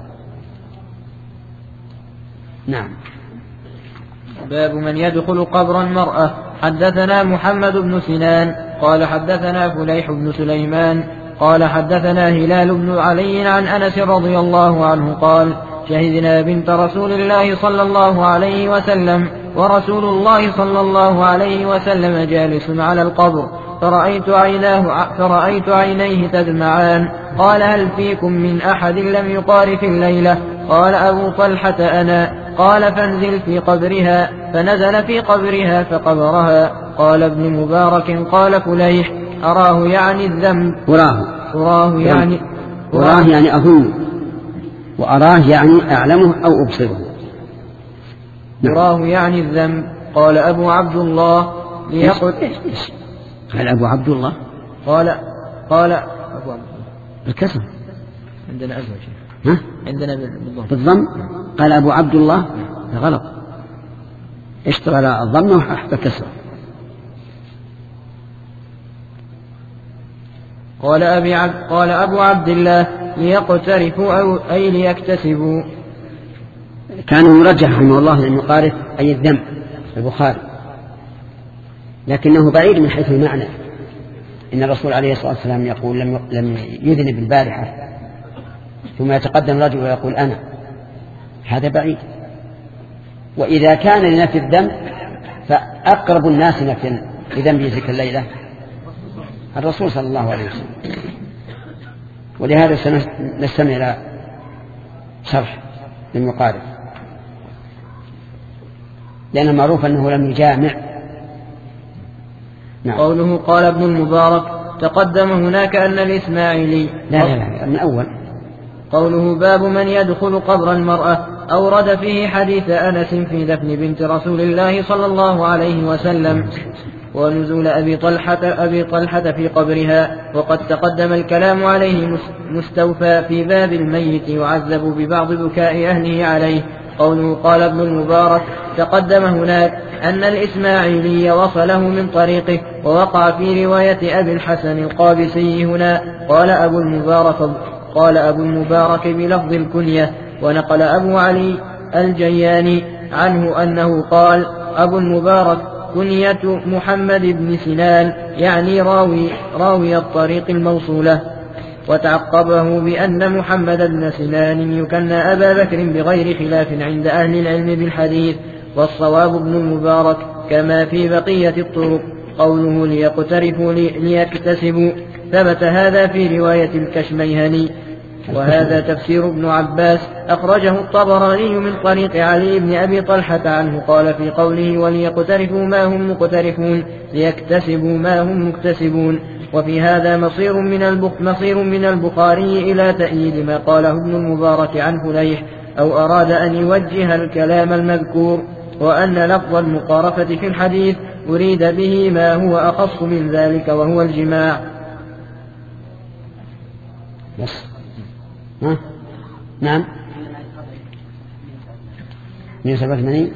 نعم. باب من يدخل قبر المرأة. حدثنا محمد بن سنان قال حدثنا فليح بن سليمان قال حدثنا هلال بن علي عن أنس رضي الله عنه قال شهدنا بنت رسول الله صلى الله عليه وسلم ورسول الله صلى الله عليه وسلم جالس على القبر فرأيت عيناه فرأيت عينيه تدمعان. قال هل فيكم من أحد لم يقارف الليلة؟ قال أبو طلحة أنا. قال فانزل في قبرها، فنزل في قبرها فقبرها. قال ابن مبارك قال فليح أراه يعني الذنب. أراه أراه يعني أراه يعني أظن، وأراه يعني أعلمه أو أبصره. أراه يعني الذنب. قال أبو عبد الله ليقل قال أبو عبد الله قال قال أبو عبد الله الكسر عندنا أزمة ها؟ عندنا بالضم بالضم. قال أبو عبد الله غلط، اشتغل الضم وحط الكسر. قال أبي عبد قال أبو عبد الله ليقترفوا أو أي ليكتسبوا. كان مرجح رحمه الله أن يقارف أي الذنب البخاري، لكنه بعيد من حيث المعنى. إن الرسول عليه الصلاة والسلام يقول لم لم يذنب البارحة ثم يتقدم رجل ويقول أنا، هذا بعيد. وإذا كان لنفي الذنب فأقرب الناس نفيا لذنب ذيك الليلة الرسول صلى الله عليه وسلم. ولهذا سنستمع إلى شرح للمقارب، لأن معروف أنه لم يجامع. نعم. قوله قال ابن المبارك تقدم هناك أن الإسماعيلي لا لا لا من أول. قوله باب من يدخل قبر المرأة أورد فيه حديث أنس في دفن بنت رسول الله صلى الله عليه وسلم ونزول أبي طلحة, أبي طلحة في قبرها، وقد تقدم الكلام عليه مستوفى في باب الميت يعذب ببعض بكاء أهله عليه. قوله قال ابن المبارك تقدم هناك أن الإسماعيلي وصله من طريقه، ووقع في رواية أبي الحسن القابسي هنا قال أبو المبارك قال أبو المبارك بلفظ الكنية. ونقل أبو علي الجياني عنه أنه قال أبو المبارك كنية محمد بن سنان يعني راوي, راوي الطريق الموصولة. وتعقبه بأن محمد بن سنان يكنى أبا بكر بغير خلاف عند أهل العلم بالحديث، والصواب ابن المبارك كما في بقية الطرق. قوله ليقترفوا ليكتسبوا ثبت هذا في رواية الكشميهني، وهذا تفسير ابن عباس أخرجه الطبراني من طريق علي بن أبي طلحة عنه قال في قوله وليقترفوا ما هم مقترفون ليكتسبوا ما هم مكتسبون. وفي هذا مصير من, البخ مصير من البخاري إلى تأييد ما قاله ابن المبارك عن فليح، أو أراد أن يوجه الكلام المذكور، وأن لفظ المقارفة في الحديث أريد به ما هو أخص من ذلك وهو الجماع. بس ها؟ نعم مئة وسبعة وثمانين.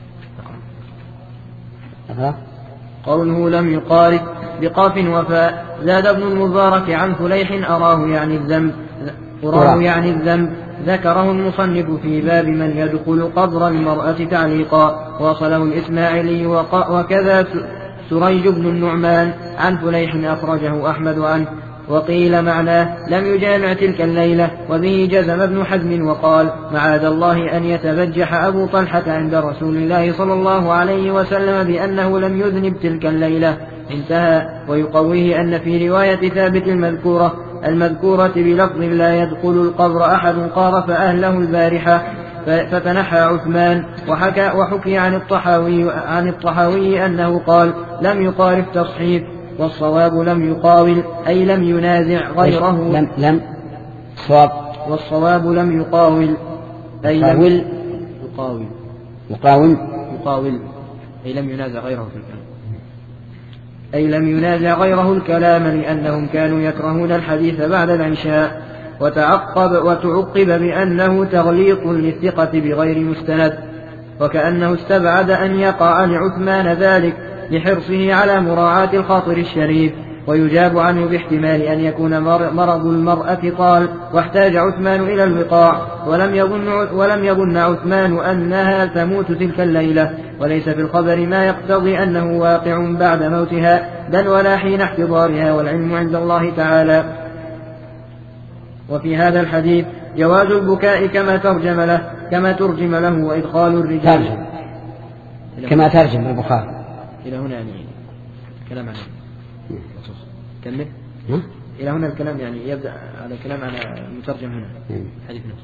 قوله لم يقارف بقاف وفاء زاد ابن المبارك عن فليح أراه يعني الذنب أراه يعني الذنب ذكره المصنف في باب من يدخل قبر المرأة تعليقا، وصله الإسماعيلي وكذا سريج بن النعمان عن فليح أخرجه أحمد عنه. وقيل معناه لم يجامع تلك الليلة، وبه جزم ابن حزم وقال معاذ الله أن يتبجح أبو طلحة عند رسول الله صلى الله عليه وسلم بأنه لم يذنب تلك الليلة، انتهى. ويقويه أن في رواية ثابت المذكورة المذكورة بلفظ لا يدخل القبر أحد قارف أهله البارحة فتنحى عثمان. وحكى وحكي عن الطحاوي عن الطحاوي أنه قال لم يقارف تصحيف، والصواب لم يقاول أي لم ينازع غيره. لم لم صواب والصواب لم يقاول أي لم يقاول يقاول يقاول أي لم ينازع غيره في الكلام أي لم ينازع غيره الكلام لأنهم كانوا يكرهون الحديث بعد العشاء. وتعقب وتعقب بأنه تغليط للثقة بغير مستند، وكأنه استبعد أن يقع لعثمان ذلك لحرصه على مراعاة الخاطر الشريف. ويجاب عنه باحتمال أن يكون مرض المرأة طال واحتاج عثمان إلى الوقاع، ولم يظن, ولم يظن عثمان أنها تموت تلك الليلة، وليس في الخبر ما يقتضي أنه واقع بعد موتها بل ولا حين احتضارها، والعلم عند الله تعالى. وفي هذا الحديث جواز البكاء كما ترجم له كما ترجم له وإدخال الرجال ترجم. كما ترجم البخاري إلى هنا يعني كلام عنه كمل إلى هنا الكلام يعني يبدأ على كلام على المترجم هنا حديث نفسه.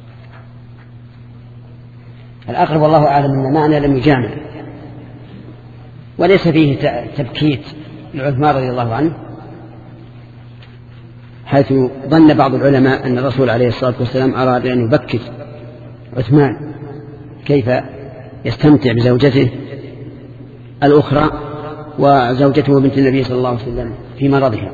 الأقرب والله أعلم أن معنى لم يجامع، وليس فيه تبكيت لعثمان رضي الله عنه، حيث ظن بعض العلماء أن الرسول عليه الصلاة والسلام أراد أن يبكت عثمان كيف يستمتع بزوجته الأخرى وزوجته بنت النبي صلى الله عليه وسلم في مرضها.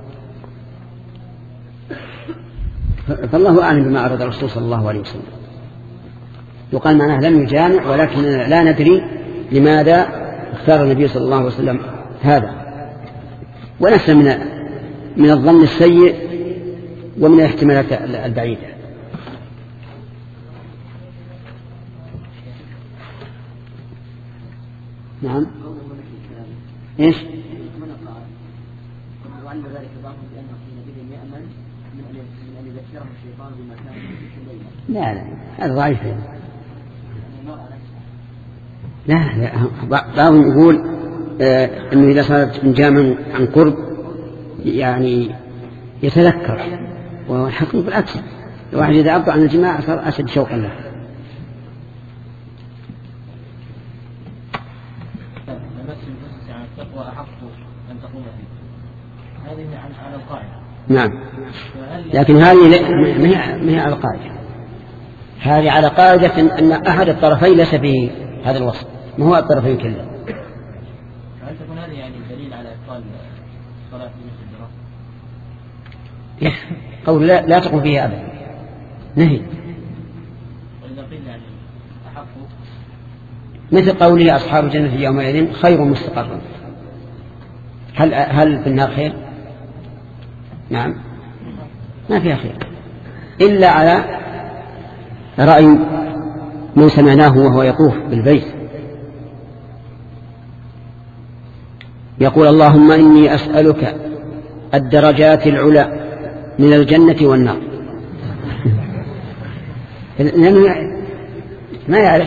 فالله أعلم بما أراد الرسول صلى الله عليه وسلم. يقال معناه لم يجامع، ولكن لا ندري لماذا اختار النبي صلى الله عليه وسلم هذا، ونسى من من الظن السيء ومن الاحتمالات البعيدة. نعم ايش؟ وعند ذلك بعضهم بأنه حينئذ يأمن من أن يذكره الشيطان بما كان في الليلة. لا لا هذا ضعيف. لا لا بعضهم يقول آه انه اذا صارت من جامع عن قرب يعني يتذكر، والحقيقة بالعكس، الواحد اذا ابطأ عن الجماعة صار اشد شوقا له. نعم، لكن هذه ما هي على قاعدة، هذه على قاعدة أن أحد الطرفين ليس فيه هذا الوصف، ما هو الطرفين كله. هل تكون هذه يعني دليل على إبطال صلاة مثل الدراسة؟ قول لا, لا تقوم فيها أبدا، نهي. وإذا قيل يعني أحق مثل قوله أصحاب الجنة يومئذ خير مستقر، هل هل في النار خير؟ نعم ما فيها خير إلا على رأي من سمعناه وهو يطوف بالبيت يقول اللهم إني أسألك الدرجات العلى من الجنة والنار. ما يعرف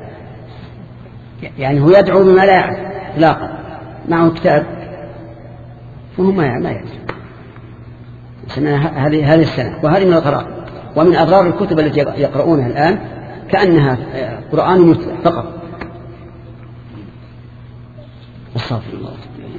يعني، هو يدعو بما لا يعرف إطلاقا، معه كتاب فهو ما يعرف. هذه هذه السنة، وهذه من القراء ومن أضرار الكتب التي يقرؤونها الآن كأنها قرآن مطلق فقط. استغفر الله.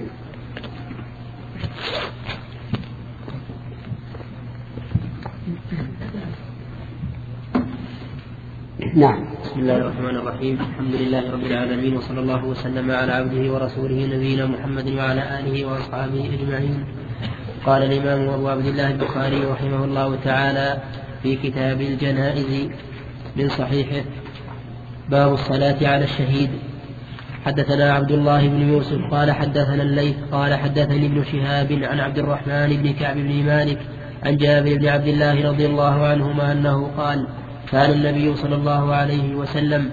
نعم. بسم الله الرحمن الرحيم، الحمد لله رب العالمين، وصلى الله وسلم على عبده ورسوله نبينا محمد وعلى آله وأصحابه أجمعين. قال الإمام أبو عبد الله البخاري رحمه الله تعالى في كتاب الجنائز من صحيحه: باب الصلاة على الشهيد. حدثنا عبد الله بن يوسف قال حدثنا الليث قال حدثني ابن شهاب عن عبد الرحمن بن كعب بن مالك عن جابر بن عبد الله رضي الله عنهما أنه قال كان النبي صلى الله عليه وسلم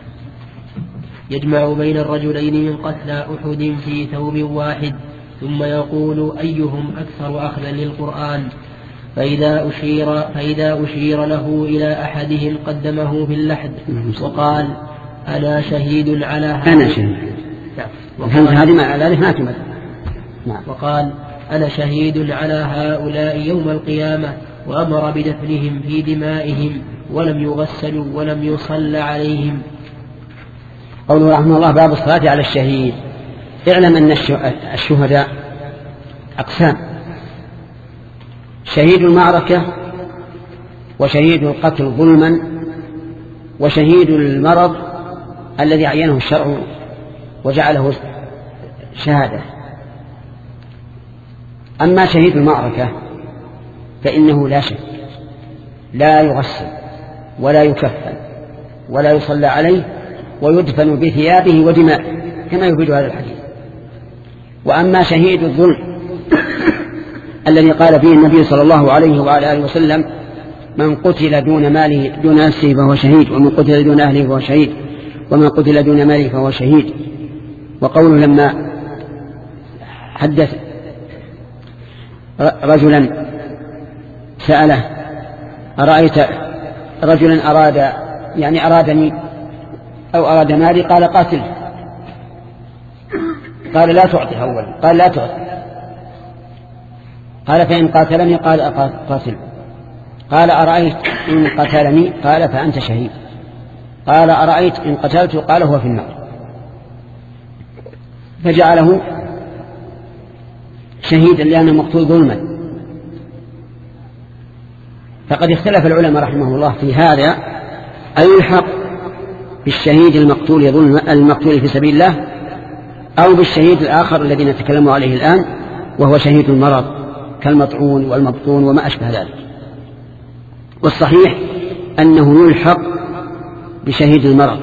يجمع بين الرجلين من قتلى أحد في ثوب واحد ثم يقول أيهم أكثر أخذا للقرآن فإذا أشير, فإذا أشير له إلى أحدهم قدمه في اللحد وقال أنا شهيد على هذا أنا شهيد هذه مع ذلك ما تمت. وقال أنا شهيد على هؤلاء يوم القيامة وأمر بدفنهم في دمائهم ولم يغسلوا ولم يصلى عليهم. قوله رحمه الله باب الصلاة على الشهيد. اعلم أن الشهداء أقسام: شهيد المعركة وشهيد القتل ظلما وشهيد المرض الذي عينه الشرع وجعله شهادة. أما شهيد المعركة فإنه لا شك لا يغسل ولا يكفن ولا يصلى عليه ويدفن بثيابه ودمائه كما يفيد هذا الحديث. وأما شهيد الظلم الذي قال فيه النبي صلى الله عليه وعلى آله وسلم: من قتل دون ماله دون نفسه فهو شهيد، ومن قتل دون أهله فهو شهيد، ومن قتل دون ماله فهو شهيد. وقوله لما حدث رجلا سأله: أرأيت رجلا أراد يعني أرادني أو أراد مالي، قال قاتل. قال لا تعطي أولا، قال لا تعطي. قال فإن قاتلني، قال قاتل. قال أرأيت إن قتلني، قال فأنت شهيد. قال أرأيت إن قتلته، قال هو في النار. فجعله شهيدا لأنه مقتول ظلما. فقد اختلف العلماء رحمه الله في هذا: أيلحق بالشهيد المقتول ظلم المقتول في سبيل الله أو بالشهيد الآخر الذي نتكلم عليه الآن وهو شهيد المرض كالمطعون والمبطون وما أشبه ذلك. والصحيح أنه يلحق بشهيد المرض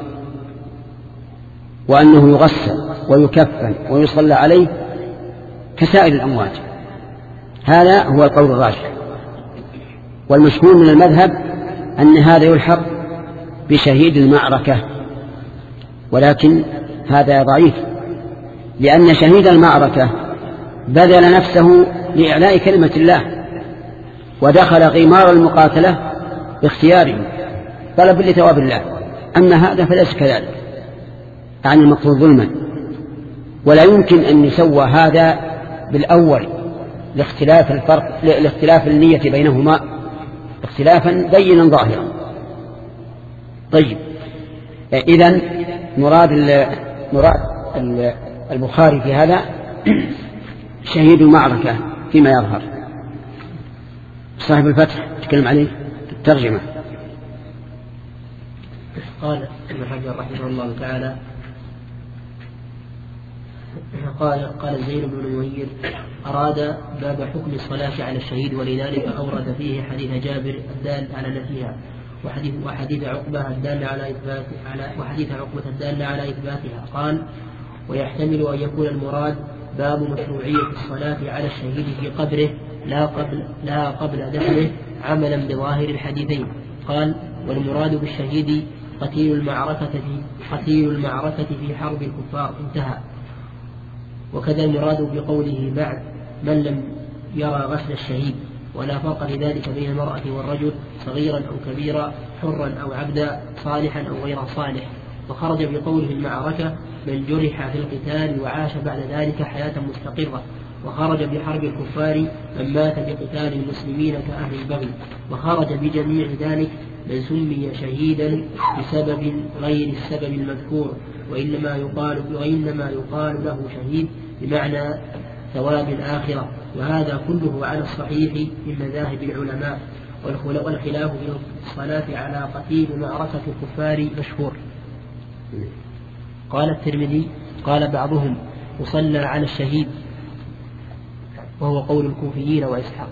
وأنه يغسل ويكفن ويصلى عليه كسائر الأموات. هذا هو القول الراجح. والمشهور من المذهب أن هذا يلحق بشهيد المعركة، ولكن هذا ضعيف، لأن شهيد المعركة بذل نفسه لإعلاء كلمة الله ودخل غمار المقاتلة باختياره طلب لثواب الله. أما هذا فليس كذلك عن المقتول ظلما. ولا يمكن أن يسوى هذا بالأول لاختلاف الفرق لاختلاف النية بينهما اختلافا بينا ظاهرا. طيب، إذن مراد مراد البخاري في هذا شهيد المعركة فيما يظهر. صاحب الفتح تكلم عليه الترجمة. قال ابن حجر رحمه الله تعالى: قال قال زين بن المنير: أراد باب حكم الصلاة على الشهيد، ولذلك أورد فيه حديث جابر الدال على نفيها، وحديث وحديث عقبة الدال على إثبات على وحديث عقبة الدال على إثباتها. قال: ويحتمل أن يكون المراد باب مشروعية الصلاة على الشهيد في قبره لا قبل لا قبل دفنه عملا بظاهر الحديثين. قال: والمراد بالشهيد قتيل المعركة في قتيل المعركة في حرب الكفار. انتهى. وكذا المراد بقوله بعد من لم يرى غسل الشهيد، ولا فرق لذلك بين المرأة والرجل صغيرا أو كبيرا، حرا أو عبدا، صالحا أو غير صالح. وخرج بقوله المعركة من جرح في القتال وعاش بعد ذلك حياة مستقرة. وخرج بحرب الكفار من مات بقتال المسلمين كأهل البغي. وخرج بجميع ذلك من سمي شهيدا بسبب غير السبب المذكور، وإنما يقال, وإنما يقال له شهيد بمعنى ثواب الآخرة. وهذا كله على الصحيح من مذاهب العلماء. والخلاف في الصلاة على قتيل معركة الكفار مشهور. قال الترمذي: قال بعضهم يصلى على الشهيد، وهو قول الكوفيين وإسحاق.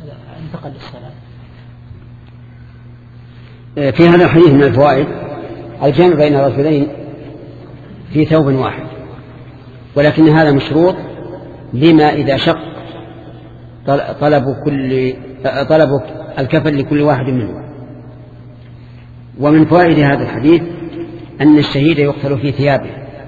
انتقل للصلاة. في هذا الحديث من الفوائد الجمع بين الرجلين في ثوب واحد، ولكن هذا مشروط لما إذا شق طلب كل طلب الكفن لكل واحد منهم. ومن فوائد هذا الحديث أن الشهيد يقتل في ثيابه،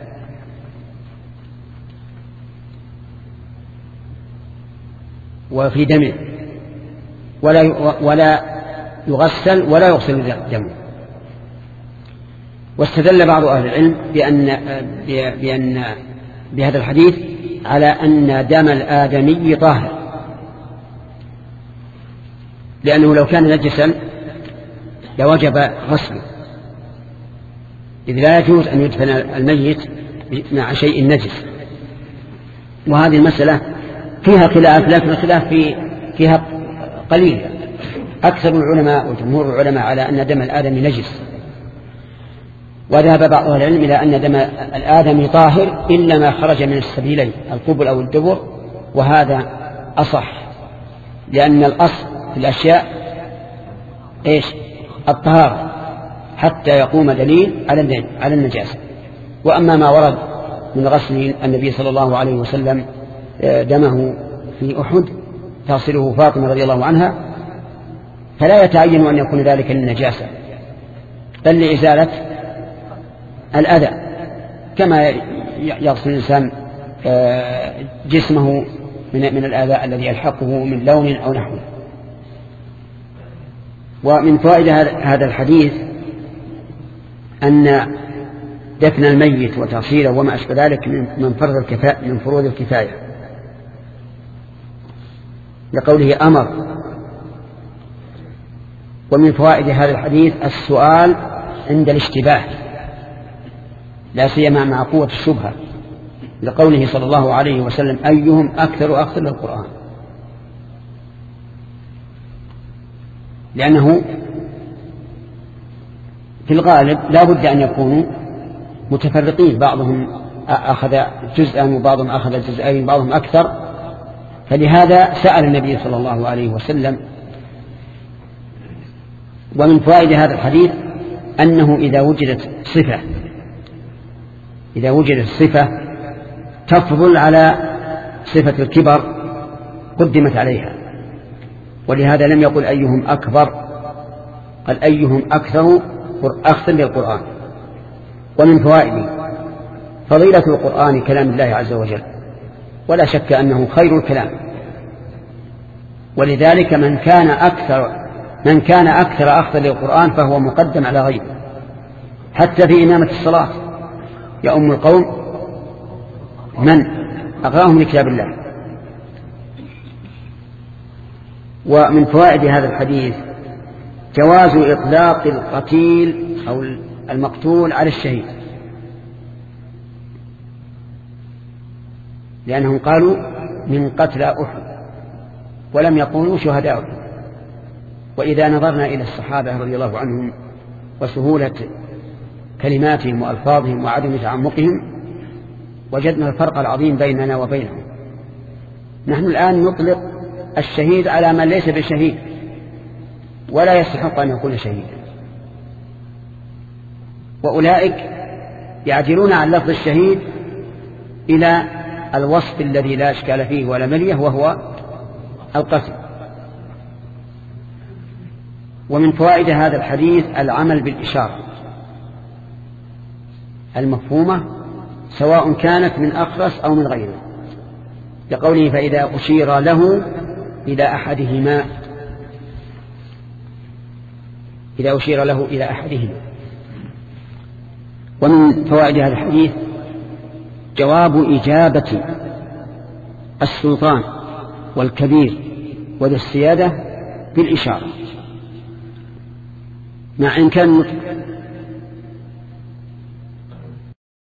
وفي دمه، ولا ولا يغسل ولا يغسل دمه. واستدل بعض أهل العلم بأن بأن بهذا الحديث على أن دم الآدمي طاهر، لأنه لو كان نجسا لوجب غسله، إذ لا يجوز أن يدفن الميت مع شيء نجس. وهذه المسألة فيها خلاف، لكن الخلاف في فيها قليل. أكثر العلماء وجمهور العلماء على أن دم الآدمي نجس، وذهب بعض أهل العلم إلى أن دم الآدمي طاهر إلا ما خرج من السبيلين القبل أو الدبر، وهذا أصح، لأن الأصل في الأشياء إيش؟ الطهارة حتى يقوم دليل على النجاسة. وأما ما ورد من غسل النبي صلى الله عليه وسلم دمه في أحد تصله فاطمة رضي الله عنها، فلا يتعين أن يكون ذلك للنجاسة بل لإزالة الأذى، كما يغسل الإنسان جسمه من الأذى الذي يلحقه من لون أو نحوه. ومن فوائد هذا الحديث أن دفن الميت وتغسيله وما أشبه ذلك من فرض الكفاية من فروض الكفاية، لقوله أمر. ومن فوائد هذا الحديث السؤال عند الاشتباه، لا سيما مع قوة الشبهة، لقوله صلى الله عليه وسلم أيهم أكثر أخذ للقرآن، لأنه في الغالب لا بد أن يكونوا متفرقين، بعضهم أخذ جزءا وبعضهم أخذ جزئين وبعضهم أكثر، فلهذا سأل النبي صلى الله عليه وسلم. ومن فوائد هذا الحديث أنه إذا وجدت صفة إذا وجدت صفة تفضل على صفة الكبر قدمت عليها، ولهذا لم يقل أيهم أكبر، قال أيهم أكثر أخذ للقرآن. ومن فوائد فضيلة القرآن كلام الله عز وجل، ولا شك أنه خير الكلام، ولذلك من كان أكثر من كان أكثر أخذ للقرآن فهو مقدم على غيره، حتى في إمامة الصلاة يؤم القوم من أقراهم لكتاب الله. ومن فوائد هذا الحديث جواز إطلاق القتيل أو المقتول على الشهيد، لأنهم قالوا من قتل أحد ولم يقولوا شهداء. وإذا نظرنا إلى الصحابة رضي الله عنهم وسهولة كلماتهم وألفاظهم وعدم تعمقهم وجدنا الفرق العظيم بيننا وبينهم. نحن الآن نطلق الشهيد على من ليس بشهيد ولا يستحق أن يكون شهيدا، وأولئك يعدلون عن لفظ الشهيد إلى الوصف الذي لا إشكال فيه ولا مليه، وهو القتل. ومن فوائد هذا الحديث العمل بالإشارة المفهومة سواء كانت من أخرس أو من غيره، لقوله فإذا أشير له إلى أحدهما إذا أشير له إلى أحدهما. ومن فوائد هذا الحديث جواب إجابة السلطان والكبير وذي السيادة بالإشارة، مع إن كان